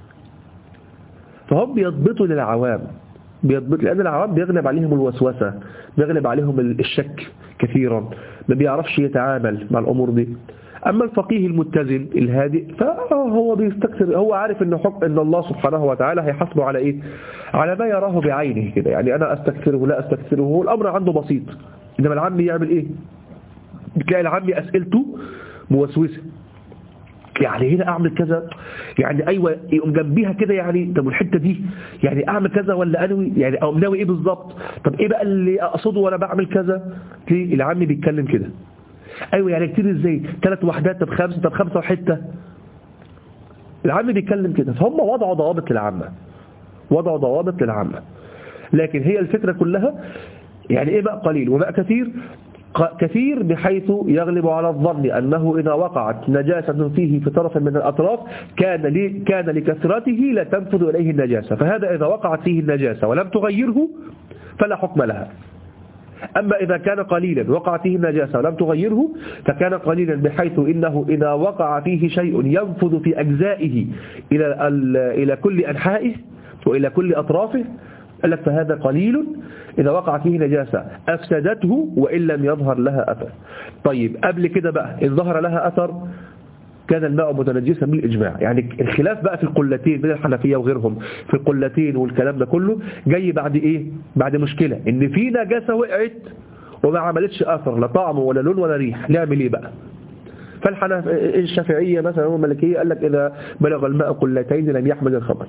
فهم بيضبطوا للعوام، بيضبط لأن العوام بيغلب عليهم الوسوسة، بيغلب عليهم الشك كثيرا، ما بيعرفش يتعامل مع الأمور دي. أما الفقيه المتزن الهادئ فهو بيستكثر، هو عارف إن حكم إن الله سبحانه وتعالى هيحاسبه على إيه؟ على ما يراه بعينه كده. يعني أنا أستكثره لا أستكثره، هو الأمر عنده بسيط. إنما العامي يعمل إيه؟ بتلاقي العامي أسئلته موسوسة، يعني هنا أعمل كذا، يعني أيوة يقوم جنبيها كده، يعني طب الحتة دي يعني أعمل كذا ولا أنوي، يعني أو ناوي إيه بالظبط، طب إيه بقى اللي أقصده وأنا بعمل كذا. ليه العامي بيتكلم كده؟ أيوة يعني كتير إزاي؟ ثلاث وحدات، طب خمسة، طب خمسة وحتة. العامي بيتكلم كده، فهم وضعوا ضوابط للعامة، وضعوا ضوابط للعامة. لكن هي الفكرة كلها يعني إيه بقى قليل وبقى كثير؟ كثير بحيث يغلب على الظن أنه إذا وقعت نجاسة فيه في طرف من الأطراف كان لي كان لكثرته لا تنفذ إليه النجاسة، فهذا إذا وقعت فيه النجاسة ولم تغيره فلا حكم لها. أما إذا كان قليلا وقع فيه النجاسة ولم تغيره فكان قليلا بحيث إنه إذا وقع فيه شيء ينفذ في أجزائه إلى إلى كل أنحائه وإلى كل أطرافه، قال لك فهذا قليل إذا وقع فيه نجاسة أفسدته وإن لم يظهر لها أثر. طيب قبل كده بقى إن ظهر لها أثر كان الماء متنجسا بالإجماع. يعني الخلاف بقى في القلتين بين الحنفية وغيرهم في القلتين والكلام ده كله جاي بعد إيه؟ بعد مشكلة إن في نجاسة وقعت وما عملتش أثر لا طعم ولا لون ولا ريح، نعمل إيه بقى؟ فالحنف الشافعية مثلا والمالكية قال لك إذا بلغ الماء قلتين لم يحمل الخبث.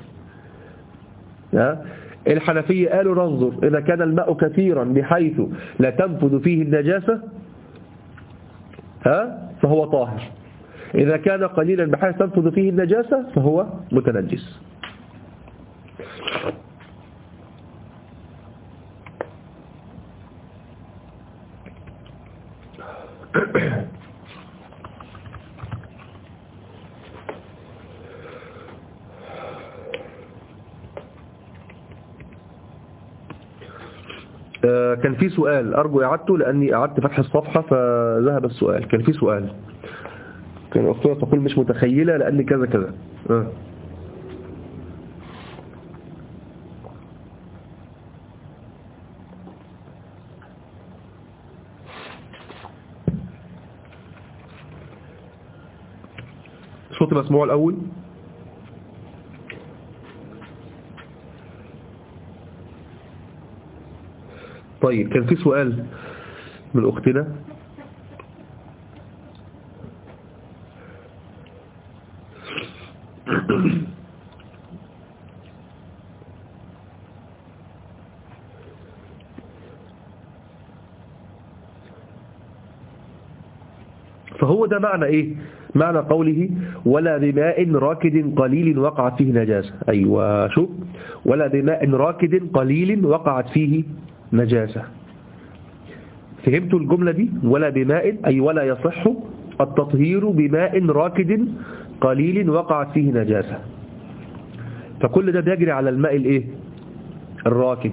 الحنفية قالوا ننظر إذا كان الماء كثيرا بحيث لا تنفذ فيه النجاسة ها فهو طاهر، إذا كان قليلا بحيث تنفذ فيه النجاسة فهو متنجس. كان في سؤال أرجو إعادته لأني أعدت فتح الصفحة فذهب السؤال. كان في سؤال، كان أختنا تقول مش متخيلة لأن كذا كذا. أه. صوتي مسموع الأول؟ طيب كان في سؤال من أختنا فهو ده معنى إيه؟ معنى قوله ولا بماء راكد قليل وقعت فيه نجاسة. أيوة شوف، ولا بماء راكد قليل وقعت فيه نجاسة. فهمتوا الجملة دي؟ ولا بماء أي ولا يصح التطهير بماء راكد قليل وقعت فيه نجاسة. فكل ده بيجري على الماء الايه؟ الراكد.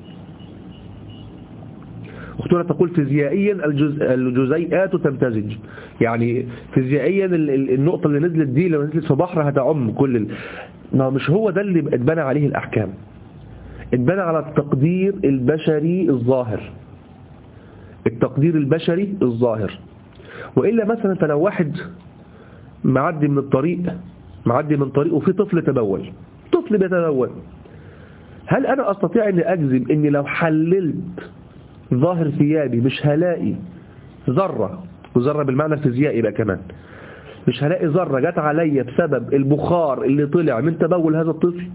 أختنا تقول فيزيائيا الجز... الجزيئات تمتزج، يعني فيزيائيا النقطة اللي نزلت دي لو نزلت في بحر هتعم كل ال... ما مش هو ده اللي اتبنى عليه الأحكام، اتبنى على التقدير البشري الظاهر، التقدير البشري الظاهر. وإلا مثلا فلو واحد معدي من الطريق معدي من طريق وفي طفل تبول، طفل بيتبول، هل أنا أستطيع أن أجزم أني لو حللت ظاهر ثيابي مش هلاقي ذرة، وذرة بالمعنى الفيزيائي بقى كمان، مش هلاقي ذرة جت عليا بسبب البخار اللي طلع من تبول هذا الطفل؟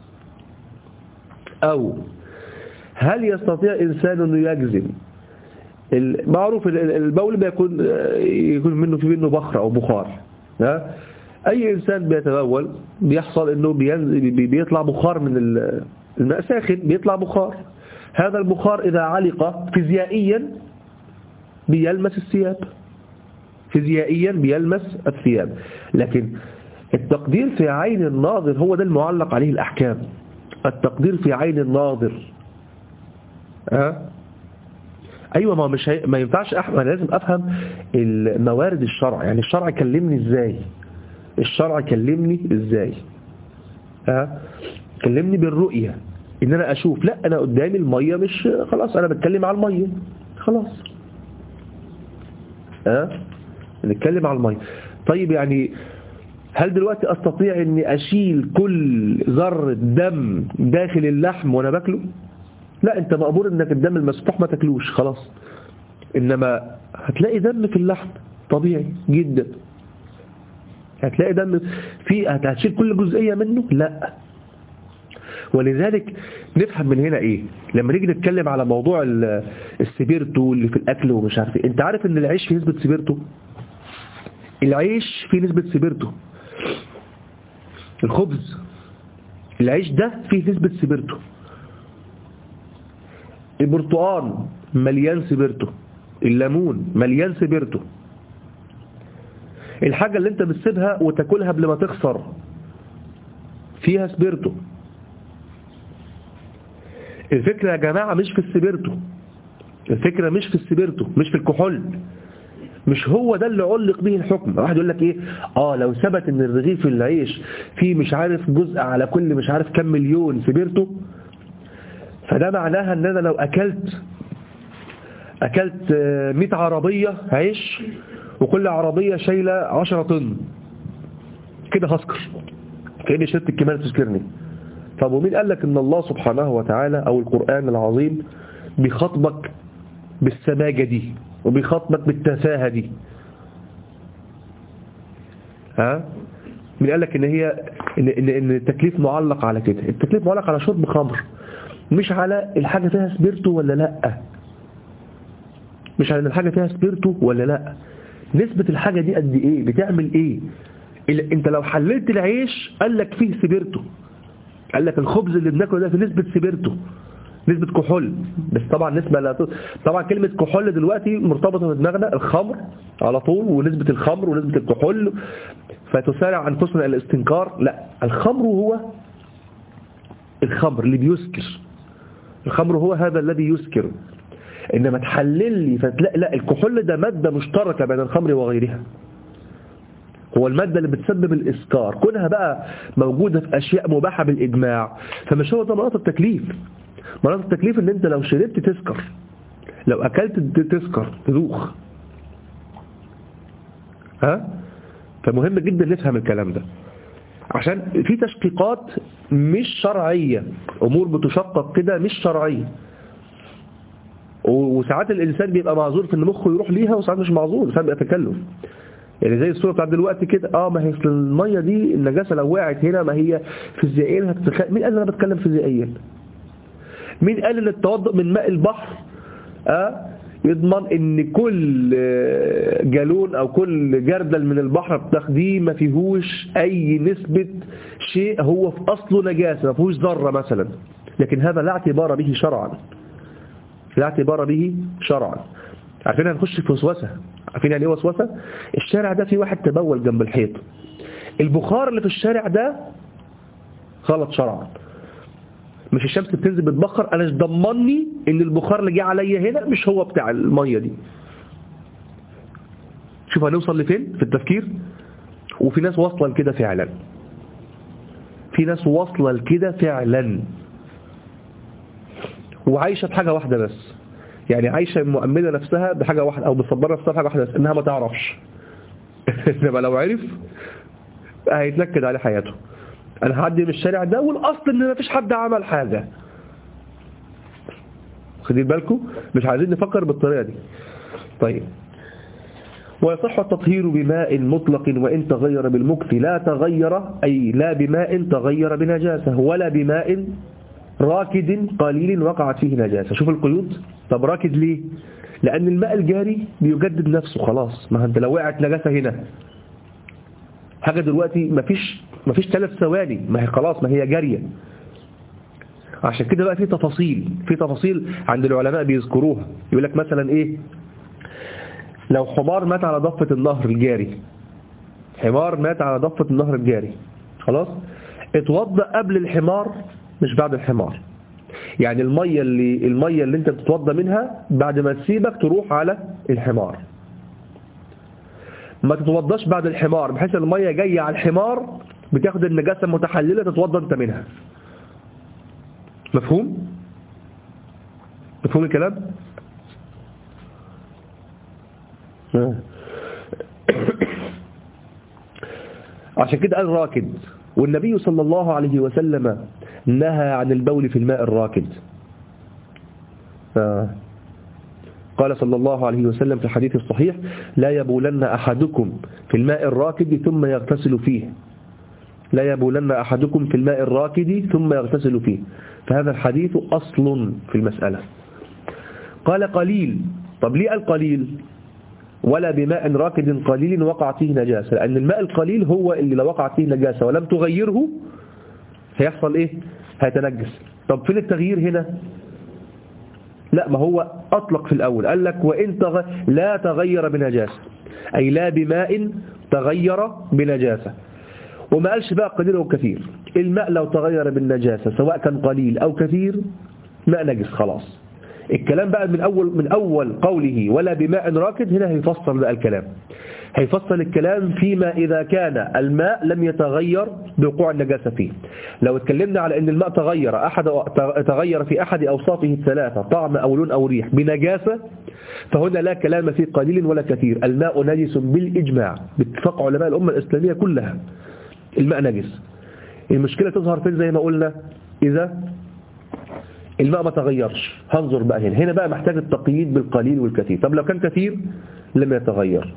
أو هل يستطيع إنسان أنه يجزم؟ معروف البول بيكون يكون منه في منه بخر أو بخار، ها؟ أي إنسان بيتبول بيحصل أنه بيطلع بخار من الماء ساخن، بيطلع بخار. هذا البخار إذا علق فيزيائيا بيلمس الثياب، فيزيائيا بيلمس الثياب، لكن التقدير في عين الناظر هو ده المعلق عليه الأحكام. التقدير في عين الناظر أه؟ أيوة، ما مش هي... ما ينفعش أحمد، أنا لازم أفهم الموارد الشرع، يعني الشرع كلمني إزاي، الشرع كلمني إزاي أه؟ كلمني بالرؤية، إن أنا أشوف، لا أنا قدامي المية، مش خلاص أنا بتكلم على المية خلاص أه؟ نتكلم على المية. طيب يعني هل دلوقتي أستطيع أني أشيل كل ذرة دم داخل اللحم وأنا باكله؟ لا، أنت مأمور أنك الدم المسفوح ما تاكلوش خلاص، إنما هتلاقي دم في اللحم طبيعي جدا، هتلاقي دم في، هتشيل كل جزئية منه؟ لا. ولذلك نفهم من هنا إيه لما نيجي نتكلم على موضوع السبيرتو اللي في الأكل ومش عارف إيه. أنت عارف أن العيش فيه نسبة سبيرتو؟ العيش فيه نسبة سبيرتو، الخبز، العيش ده فيه نسبة سبيرتو، البرتقال مليان سبيرتو، الليمون مليان سبيرتو، الحاجة اللي انت بتسيبها وتاكلها قبل ما تخسر فيها سبيرتو. الفكرة يا جماعة مش في السبيرتو، الفكرة مش في السبيرتو، مش في الكحول، مش هو ده اللي علق به الحكم. واحد يقول لك ايه، اه لو ثبت ان الرغيف العيش فيه مش عارف جزء على كل مش عارف كم مليون سبيرتو، فده معناها ان انا لو اكلت اكلت مئة عربية عيش وكل عربية شايلة عشرة طن كده هسكر، كأني شربت الكمال تسكرني. طب ومين قال لك ان الله سبحانه وتعالى او القرآن العظيم بيخاطبك بالسماجة دي وبيخاطبك بالتفاهة دي؟ ها؟ مين قال لك ان هي ان ان, إن التكليف معلق على كده؟ التكليف معلق على شرب خمر، مش على الحاجة فيها سبيرتو ولا لا، مش على الحاجة فيها سبيرتو ولا لا، نسبة الحاجة دي قد ايه، بتعمل ايه. انت لو حللت العيش قال لك فيه سبيرتو، قال لك الخبز اللي بناكله ده فيه نسبة سبيرتو، نسبة كحول، بس طبعا نسبة لا ت... طبعا كلمة كحول دلوقتي مرتبطة في دماغنا الخمر على طول، ونسبة الخمر ونسبة الكحول، فتسارع أنفسنا إلى الاستنكار. لا، الخمر هو الخمر اللي بيسكر، الخمر هو هذا الذي يسكر. إنما تحلل لي فتلاقي لا، الكحول ده مادة مشتركة بين الخمر وغيرها، هو المادة اللي بتسبب الإسكار، كونها بقى موجودة في أشياء مباحة بالإجماع، فمش هو ده مناط التكليف. مناط التكليف ان انت لو شربت تسكر، لو اكلت تسكر تدوخ. ها؟ فمهم جدا نفهم الكلام ده، عشان في تشقيقات مش شرعية، امور بتشقق كده مش شرعية، وساعات الانسان بيبقى معذور في ان مخه يروح ليها، وساعات مش معذور، ساعات بيبقى تكلف. يعني زي الصورة بتاعت دلوقتي كده، اه ما هي المية دي النجاسة لو وقعت هنا ما هي فيزيائيا هتتخيل. مين قال انا بتكلم فيزيائيا؟ مين قال ان التوضؤ من ماء البحر أه يضمن ان كل جالون او كل جردل من البحر بتاخديه ما فيهوش اي نسبة شيء هو في اصله نجاسة، ما فيهوش ذرة مثلا؟ لكن هذا لا اعتبار به شرعا، لا اعتبار به شرعا. عارفين هنخش في وسوسة؟ عارفين يعني ايه وسوسة؟ الشارع ده فيه واحد تبول جنب الحيط، البخار اللي في الشارع ده غلط شرعا. مش الشمس بتنزل بتبخر، انا مش ضمني ان البخار اللي جه عليا هنا مش هو بتاع الميه دي. شوف هنوصل لفين في التفكير. وفي ناس واصله لكده فعلا، في ناس واصله لكده فعلا وعايشه بحاجه واحده بس، يعني عايشه مؤمنه نفسها بحاجه واحده او بتصبر نفسها بحاجه واحده بس، انها ما تعرفش. انما لو عرف هيتنكد عليه حياته. انا هعدي من الشارع ده والاصل ان ما فيش حد عمل حاجه. خدين بالكم، مش عايزين نفكر بالطريقه دي. طيب، ويصح التطهير بماء مطلق وان تغير بالمكث لا تغير، اي لا بماء تغير بنجاسه ولا بماء راكد قليل وقعت فيه نجاسه. شوف القيود. طب راكد ليه؟ لان الماء الجاري بيجدد نفسه خلاص. ما انت لو وقعت نجاسه هنا حاجه دلوقتي ما فيش ما فيش ثلاث ثواني، ما هي خلاص ما هي جاريه. عشان كده بقى في تفاصيل في تفاصيل عند العلماء بيذكروها. يقول لك مثلا ايه، لو حمار مات على ضفة النهر الجاري، حمار مات على ضفة النهر الجاري، خلاص اتوضأ قبل الحمار مش بعد الحمار. يعني المية اللي المية اللي انت بتتوضأ منها بعد ما تسيبك تروح على الحمار، ما تتوضاش بعد الحمار، بحيث المية جاية على الحمار بتاخد النجاسة المتحللة تتوضا انت منها. مفهوم؟ مفهوم الكلام؟ عشان كده قال راكد، والنبي صلى الله عليه وسلم نهى عن البول في الماء الراكد. قال صلى الله عليه وسلم في الحديث الصحيح: لا يبولن أحدكم في الماء الراكد ثم يغتسل فيه، لا يبولن أحدكم في الماء الراكد ثم يغتسل فيه. فهذا الحديث أصل في المسألة. قال قليل، طب ليه قال قليل؟ ولا بماء راكد قليل وقعت فيه نجاسة، لأن الماء القليل هو اللي لو وقعت فيه نجاسة ولم تغيره هيحصل إيه؟ هيتنجس. طب فين التغيير هنا؟ لا، ما هو أطلق في الأول، قال لك وإن تغ... لا تغير بنجاسة، أي لا بماء تغير بنجاسة. وما قالش بقى قليل أو كثير. الماء لو تغير بالنجاسة سواء كان قليل أو كثير ماء نجس خلاص. الكلام بقى من أول من أول قوله ولا بماء راكد، هنا هيفصل بقى الكلام، هيفصل الكلام فيما إذا كان الماء لم يتغير بوقوع النجاسة فيه. لو اتكلمنا على أن الماء تغير أحد تغير في أحد أوصافه الثلاثة، طعم أو لون أو ريح، بنجاسة، فهنا لا كلام في قليل ولا كثير. الماء نجس بالإجماع باتفاق علماء الأمة الإسلامية كلها، الماء نجس. المشكلة تظهر فين؟ زي ما قلنا إذا الماء ما تغيرش. هنظر بقى هنا هنا بقى محتاج التقييد بالقليل والكثير. طب لو كان كثير لم يتغير.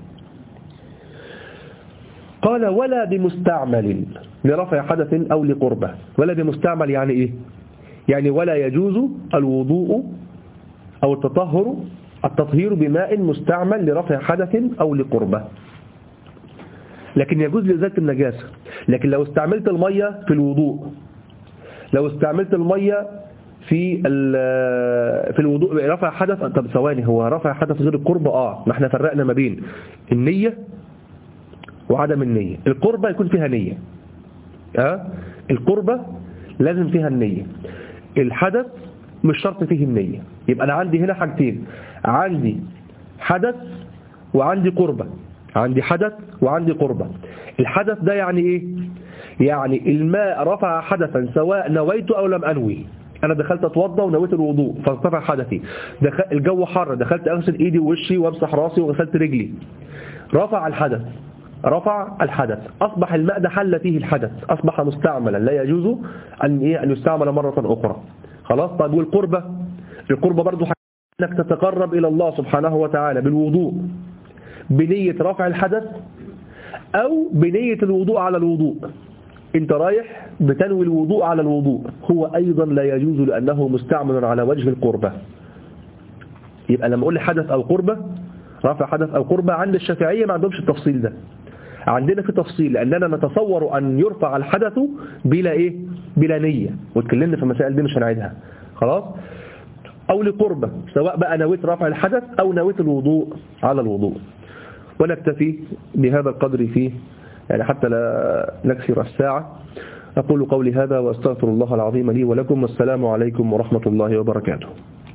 قال ولا بمستعمل لرفع حدث أو لقربة. ولا بمستعمل يعني إيه؟ يعني ولا يجوز الوضوء أو التطهر التطهير بماء مستعمل لرفع حدث أو لقربة، لكن يجوز لذات النجاسة. لكن لو استعملت المية في الوضوء، لو استعملت المية في في الوضوء رفع حدث، طب ثواني، هو رفع حدث غير القربة؟ اه ما احنا فرقنا ما بين النية وعدم النية. القربة يكون فيها نية، اه القربة لازم فيها النية، الحدث مش شرط فيه النية. يبقى انا عندي هنا حاجتين، عندي حدث وعندي قربة، عندي حدث وعندي قربة. الحدث ده يعني ايه؟ يعني الماء رفع حدثا سواء نويت او لم انوي. انا دخلت اتوضى ونويت الوضوء فارتفع حدثي، دخل الجو حر، دخلت اغسل ايدي ووشي وامسح راسي وغسلت رجلي، رفع الحدث، رفع الحدث، اصبح الماء ده حل فيه الحدث، اصبح مستعملا لا يجوز ان ايه ان يستعمل مرة اخرى. خلاص. طيب والقربة؟ القربة برضو انك تتقرب الى الله سبحانه وتعالى بالوضوء بنية رفع الحدث او بنية الوضوء على الوضوء. انت رايح بتنوي الوضوء على الوضوء، هو ايضا لا يجوز لانه مستعمل على وجه القربة. يبقى لما اقول لي حدث او قربة، رفع حدث او قربة، عند الشافعية ما عندهمش التفصيل ده، عندنا في تفصيل، لاننا نتصور ان يرفع الحدث بلا ايه بلا نية، واتكلمنا في المسائل دي مش هنعيدها. خلاص. او لقربة، سواء بقى نويت رفع الحدث او نويت الوضوء على الوضوء. ونكتفي بهذا القدر فيه يعني حتى لا نكسر الساعة. أقول قولي هذا وأستغفر الله العظيم لي ولكم، والسلام عليكم ورحمة الله وبركاته.